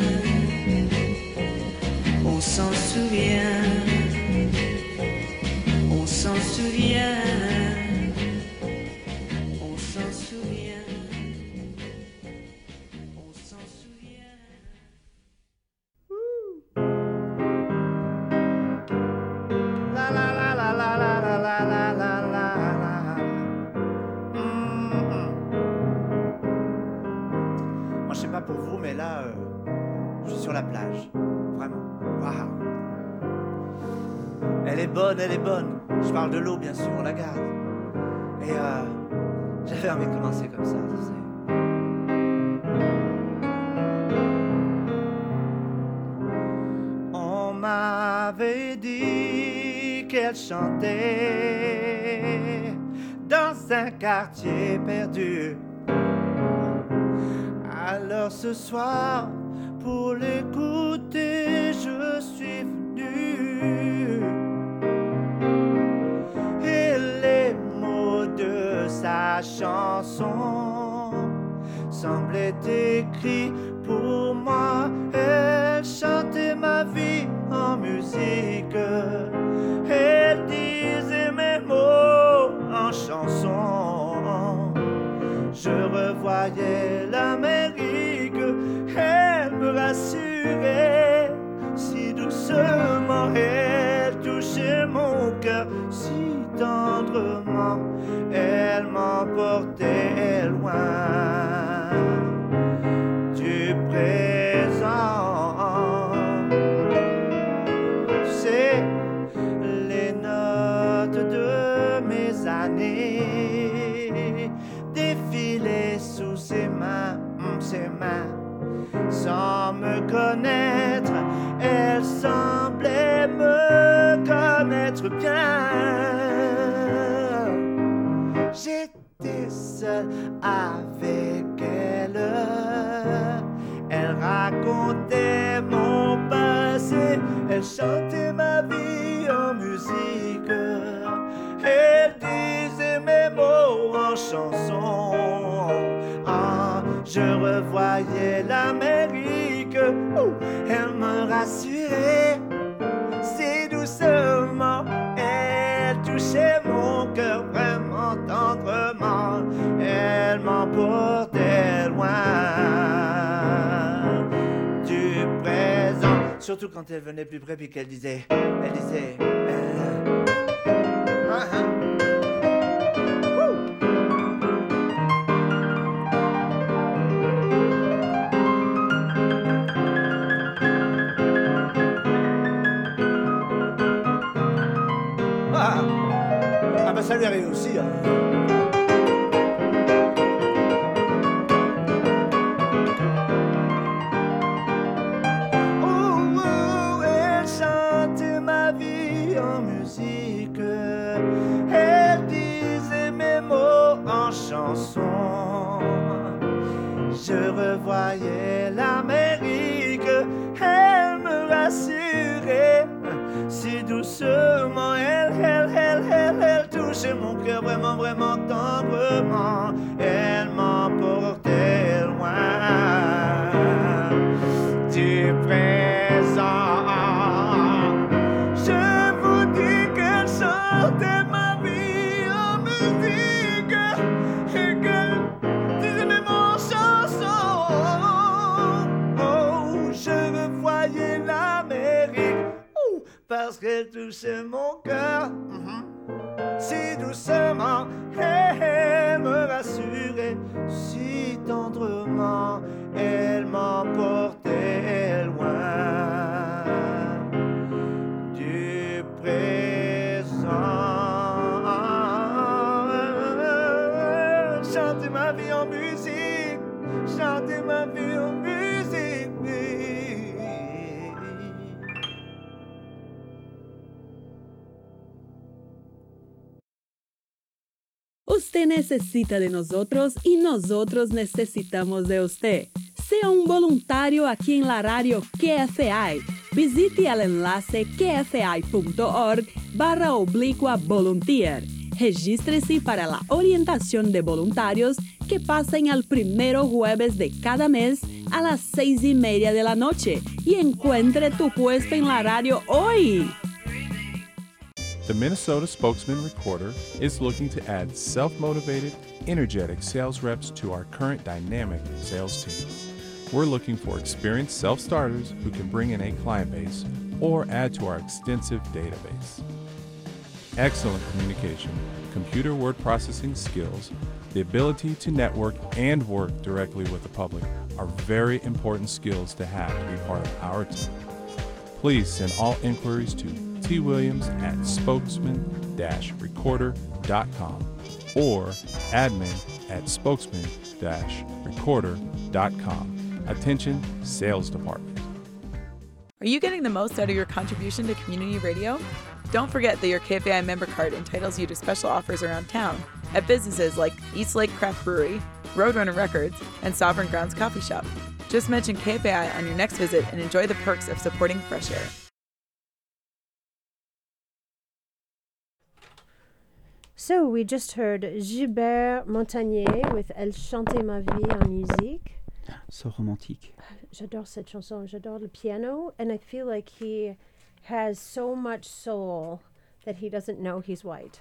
On s'en souvient. On s'en souvient. On s'en souvient. On s'en souvient. La la la la la la la la la la la. Moi je sais pas pour vous mais là je suis sur la plage. Vraiment. Waouh. Elle est bonne, elle est bonne. Je parle de l'eau bien sûr, on la garde. Et j'avais envie de commencer comme ça, tu sais. On m'avait dit qu'elle chantait dans un quartier perdu. Alors ce soir, pour l'écouter, je suis venu. Et les mots de sa chanson semblaient écrits pour moi. Elle chantait ma vie en musique. Elle disait mes mots en chanson. Je revoyais l'Amérique. Elle me rassurait si doucement. Elle touchait mon cœur si tendrement. Elle m'emportait loin du présent. C'est les notes de mes années défilaient sous ses mains, sans me connaître. Elle semblait me seul avec elle. Elle racontait mon passé, elle chantait ma vie en musique. Elle disait mes mots en chanson. Ah, je revoyais l'Amérique. Elle me rassurait si doucement. Elle touchait mon cœur vraiment tendrement. Elle m'emportait loin du présent. Surtout quand elle venait plus près puis qu'elle disait, ça lui arrive aussi. Elle chantait ma vie en musique. Elle disait mes mots en chanson. Je revoyais l'Amérique. Elle me rassurait si doucement. Elle touchait mon cœur vraiment, vraiment tendrement. Elle m'emportait loin du présent. Je vous dis qu'elle chantait ma vie en musique et qu'elle disait même en chanson. Oh, je revoyais l'Amérique parce qu'elle touchait mon cœur. Si doucement, elle me rassurait si tendrement, elle m'emportait loin du présent. Chantez ma vie en musique, chantez ma vie en musique. Usted necesita de nosotros y nosotros necesitamos de usted. Sea un voluntario aquí en la radio KFI. Visite el enlace kfi.org/volunteer. Regístrese para la orientación de voluntarios que pasan el primero jueves de cada mes a las 6:30 de la noche y encuentre tu puesto en la radio hoy. The Minnesota Spokesman Recorder is looking to add self-motivated, energetic sales reps to our current dynamic sales team. We're looking for experienced self-starters who can bring in a client base or add to our extensive database. Excellent communication, computer word processing skills, the ability to network and work directly with the public are very important skills to have to be part of our team. Please send all inquiries to twilliams@spokesman-recorder.com or admin@spokesman-recorder.com. Attention, Sales Department. Are you getting the most out of your contribution to community radio? Don't forget that your KFAI member card entitles you to special offers around town at businesses like East Lake Craft Brewery, Roadrunner Records, and Sovereign Grounds Coffee Shop. Just mention KFAI on your next visit and enjoy the perks of supporting Fresh Air. So we just heard Gilbert Montagnier with Elle chantait ma vie en musique. So romantique. J'adore cette chanson, j'adore le piano, and I feel like he has so much soul that he doesn't know he's white.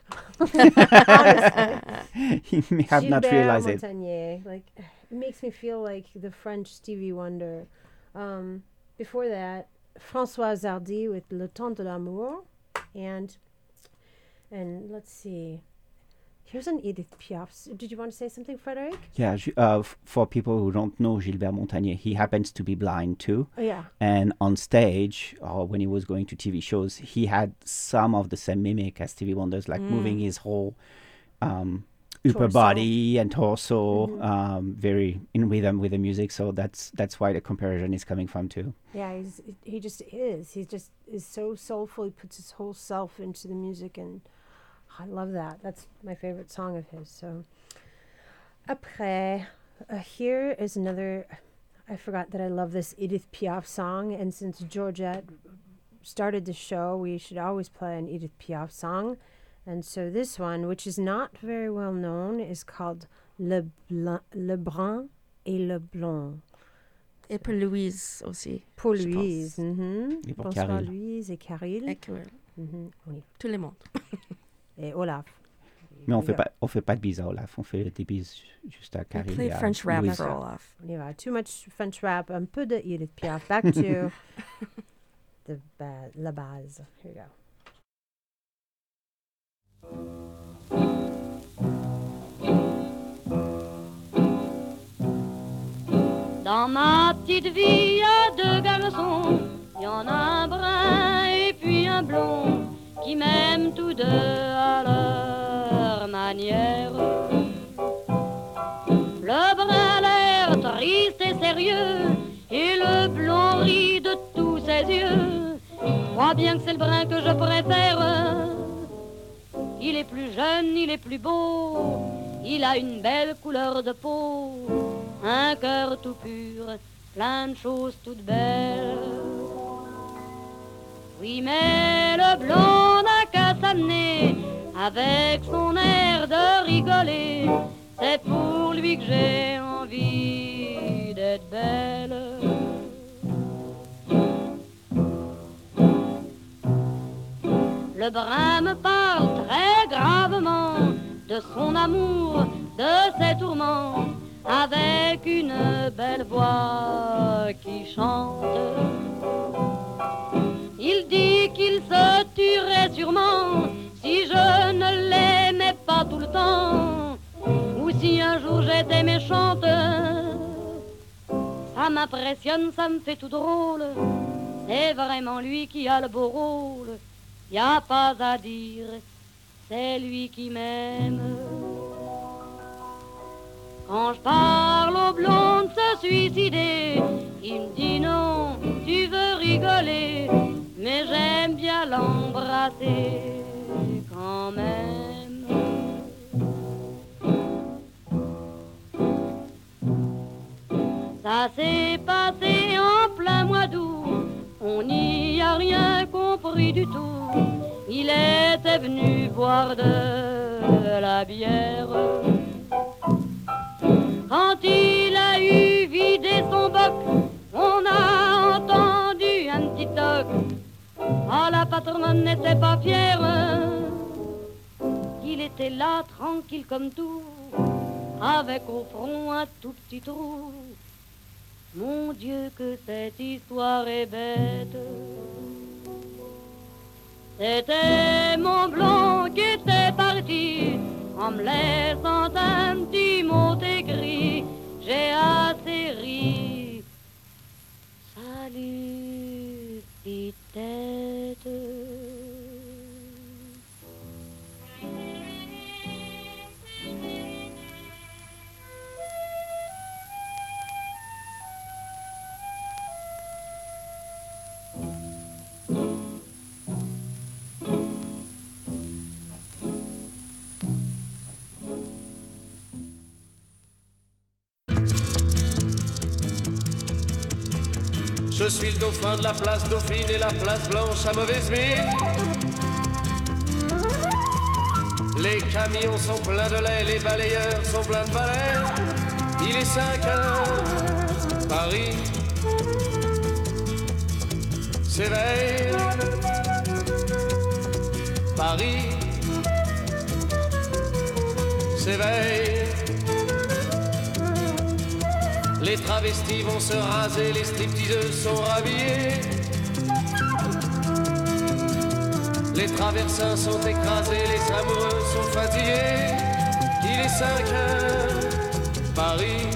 He may have not realized it. Montagnier, like, it makes me feel like the French Stevie Wonder. Before that, Françoise Hardy with Le Temps de l'Amour, and let's see. Here's an Edith Piaf. Did you want to say something, Frederick? Yeah, for people who don't know Gilbert Montagnier, he happens to be blind too. Oh, yeah. And on stage, or when he was going to TV shows, he had some of the same mimic as Stevie Wonder's, like moving his whole upper body and torso very in rhythm with the music. So that's why the comparison is coming from too. Yeah, he just is. He just is so soulful. He puts his whole self into the music, and I love that. That's my favorite song of his. So, Après, here is another. I forgot that I love this Edith Piaf song, and since Georgette started the show, we should always play an Edith Piaf song. And so this one, which is not very well known, is called Le Brun et le Blond. Et pour Louise aussi. Pour Louise. Et pour Bonsoir Caril. Louise et Caril. Et Caril. Oui. Tout le monde. Et Olaf. Mais on fait pas de bises à Olaf, on fait des bises juste à Caril. Play et à French rap Louise. for Olaf. On y va. Too much French rap, un peu de Edith Piaf. Back to la base. Here you go. Dans ma petite vie, y a deux garçons. Y en a un brun et puis un blond qui m'aiment tous deux à leur manière. Le brun a l'air triste et sérieux et le blond rit de tous ses yeux. Je crois bien que c'est le brun que je préfère. Il est plus jeune, il est plus beau, il a une belle couleur de peau, un cœur tout pur, plein de choses toutes belles. Oui, mais le blond n'a qu'à s'amener avec son air de rigoler. C'est pour lui que j'ai envie d'être belle. Le brun me parle très gravement de son amour, de ses tourments, avec une belle voix qui chante. Il dit qu'il se tuerait sûrement si je ne l'aimais pas tout le temps, ou si un jour j'étais méchante. Ça m'impressionne, ça me fait tout drôle, c'est vraiment lui qui a le beau rôle. Y a pas à dire, c'est lui qui m'aime. Quand je parle au blond de se suicider, il me dit non, tu veux rigoler, mais j'aime bien l'embrasser quand même. Ça s'est passé en plein mois d'août, on n'y a rien compris du tout. Il était venu boire de la bière. Quand il a eu vidé son boc, on a entendu un petit toc. Ah, la patronne n'était pas fière. Il était là, tranquille comme tout, avec au front un tout petit trou. Mon Dieu, que cette histoire est bête. C'était mon blond qui était parti en me laissant un petit mot écrit. J'ai assez ri. Salut, petite tête. Je suis le dauphin de la place Dauphine et la place Blanche à mauvaise mine. Les camions sont pleins de lait, les balayeurs sont pleins de balais. Il est 5 heures, Paris s'éveille. Paris s'éveille. Les travestis vont se raser, les stripteaseuses sont rhabillées. Les traversins sont écrasés, les amoureux sont fatigués. Il est 5 heures, Paris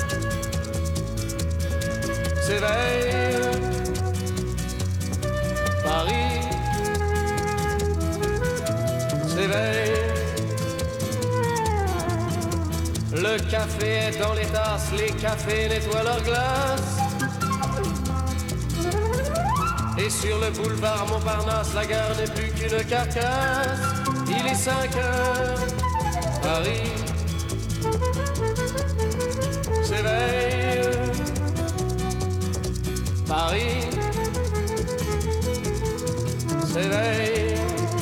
s'éveille. Paris s'éveille. Le café est dans les tasses, les cafés nettoient leurs glaces. Et sur le boulevard Montparnasse, la gare n'est plus qu'une carcasse. Il est 5 heures, Paris Paris s'éveille.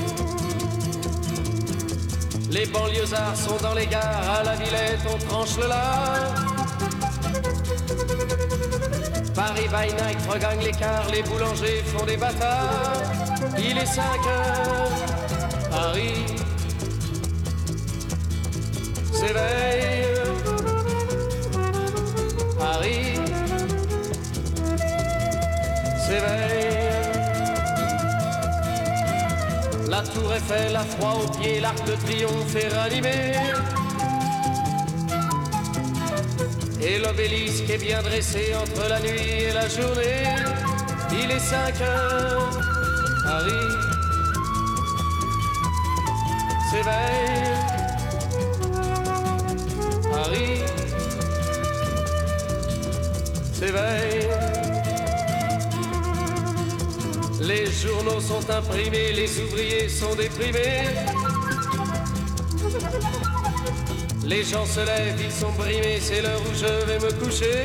Les banlieusards sont dans les gares, à la Villette on tranche le lard. Paris by night regagne l'écart, les boulangers font des bâtards. Il est 5 heures, Paris s'éveille. Paris s'éveille. La tour Eiffel a froid aux pieds, l'Arc de Triomphe est ranimé. Et l'obélisque est bien dressé entre la nuit et la journée. Il est 5 heures, Paris s'éveille. Paris s'éveille. Les journaux sont imprimés, les ouvriers sont déprimés. Les gens se lèvent, ils sont brimés, c'est l'heure où je vais me coucher.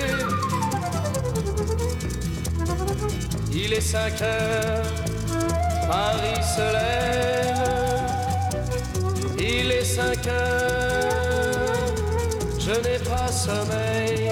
Il est 5 heures, Paris se lève. Il est 5 heures, je n'ai pas sommeil.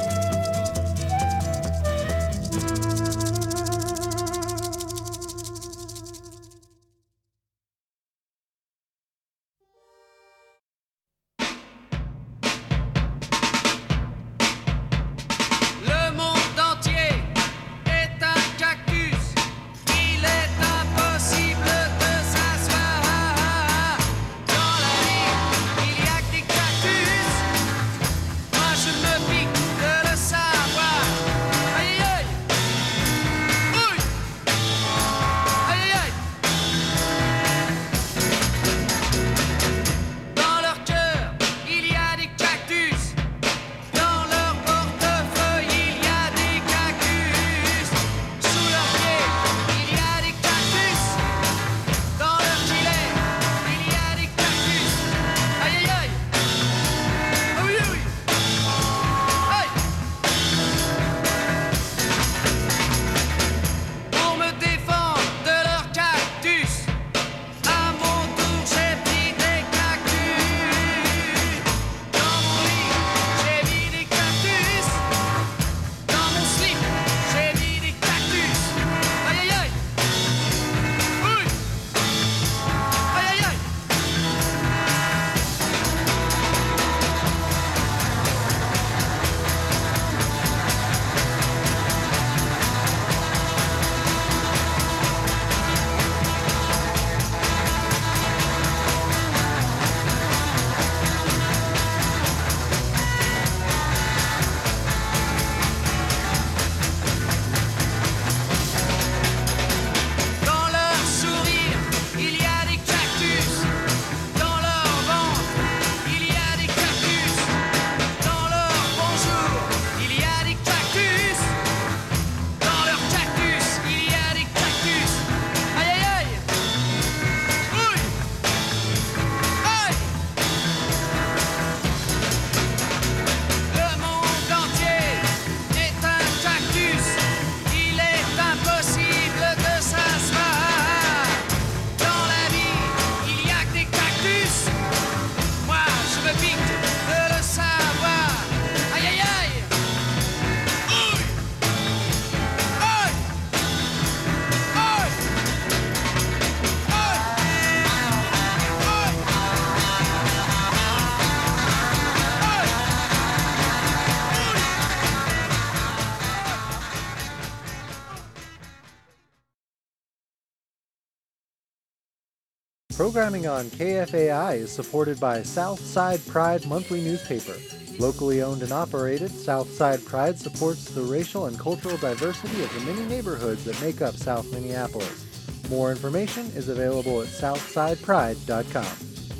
Programming on KFAI is supported by Southside Pride monthly newspaper. Locally owned and operated, Southside Pride supports the racial and cultural diversity of the many neighborhoods that make up South Minneapolis. More information is available at southsidepride.com.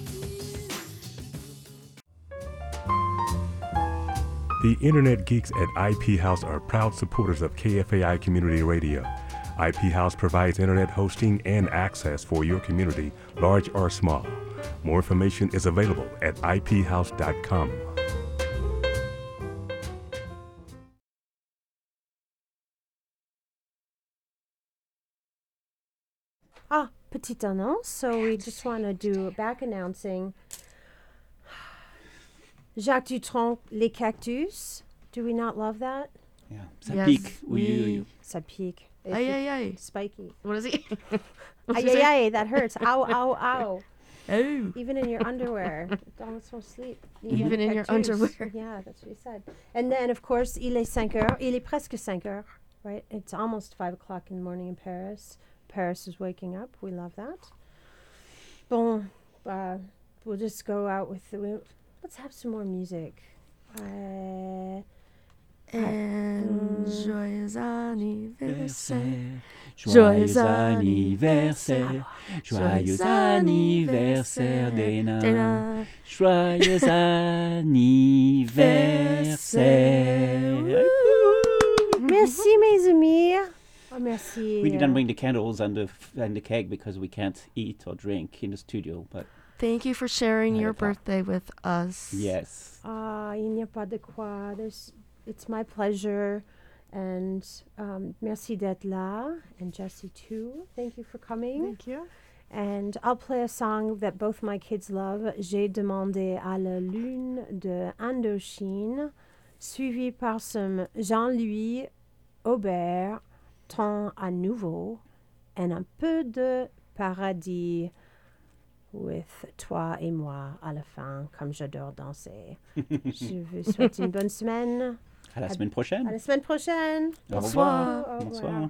The Internet Geeks at IP House are proud supporters of KFAI Community Radio. IP House provides internet hosting and access for your community, large or small. More information is available at iphouse.com. Petite annonce. So we just want to do a back announcing. Jacques Dutronc, Les Cactus. Do we not love that? Yeah. Ça pique. Oui. Ça pique. Aïe, aïe, aïe. Spiky. What is he? Aïe, aïe, aïe. That hurts. Ow, ow, ow. Oh. Even in your underwear. Almost won't sleep. Even in your underwear. Yeah, that's what he said. And then, of course, il est 5 heures. Il est presque 5 heures, right? It's almost 5 o'clock in the morning in Paris. Paris is waking up. We love that. Bon, we'll just go out with let's have some more music. Joyeux anniversaire. Joyeux anniversaire. Joyeux anniversaire, Dana. Joyeux anniversaire. Merci, mes amis. Oh, merci. We didn't bring the candles and the cake because we can't eat or drink in the studio, but thank you for sharing your birthday with us. Yes. Il n'y a pas de quoi. It's my pleasure. And merci d'être là. And Jessie, too. Thank you for coming. Thank you. And I'll play a song that both my kids love. J'ai demandé à la lune de Indochine, suivi par some Jean-Louis Aubert, Temps à nouveau, and un peu de paradis with toi et moi à la fin, comme j'adore danser. Je vous souhaite une bonne semaine. À la semaine prochaine. À la semaine prochaine. Au revoir. Au revoir. Bonsoir.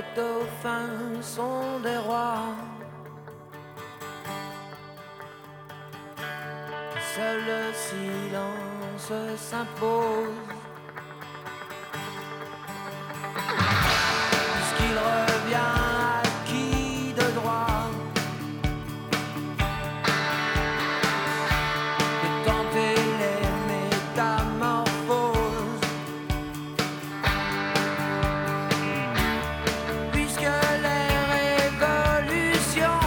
Les dauphins sont des rois. Seul le silence s'impose. Puisqu'il revient à qui de droit de tenter les métamorphoses. Puisque les révolutions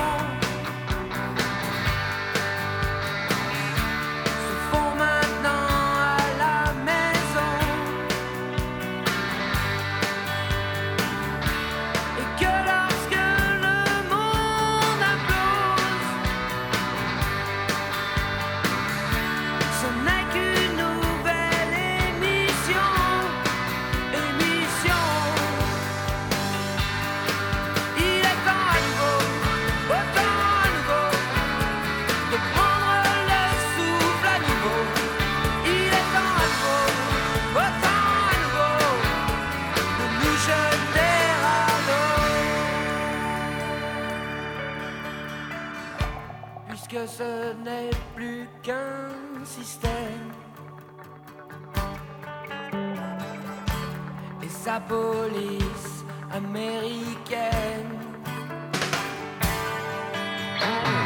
se font maintenant à la maison, et que lorsque le monde implose, ce n'est qu'une nouvelle émission. Il est temps à nouveau, autant à nouveau, de prendre le souffle à nouveau. Il est temps à nouveau, autant à nouveau, de nous jeter à l'eau. Puisque ce n'est plus qu'un système et sa police américaine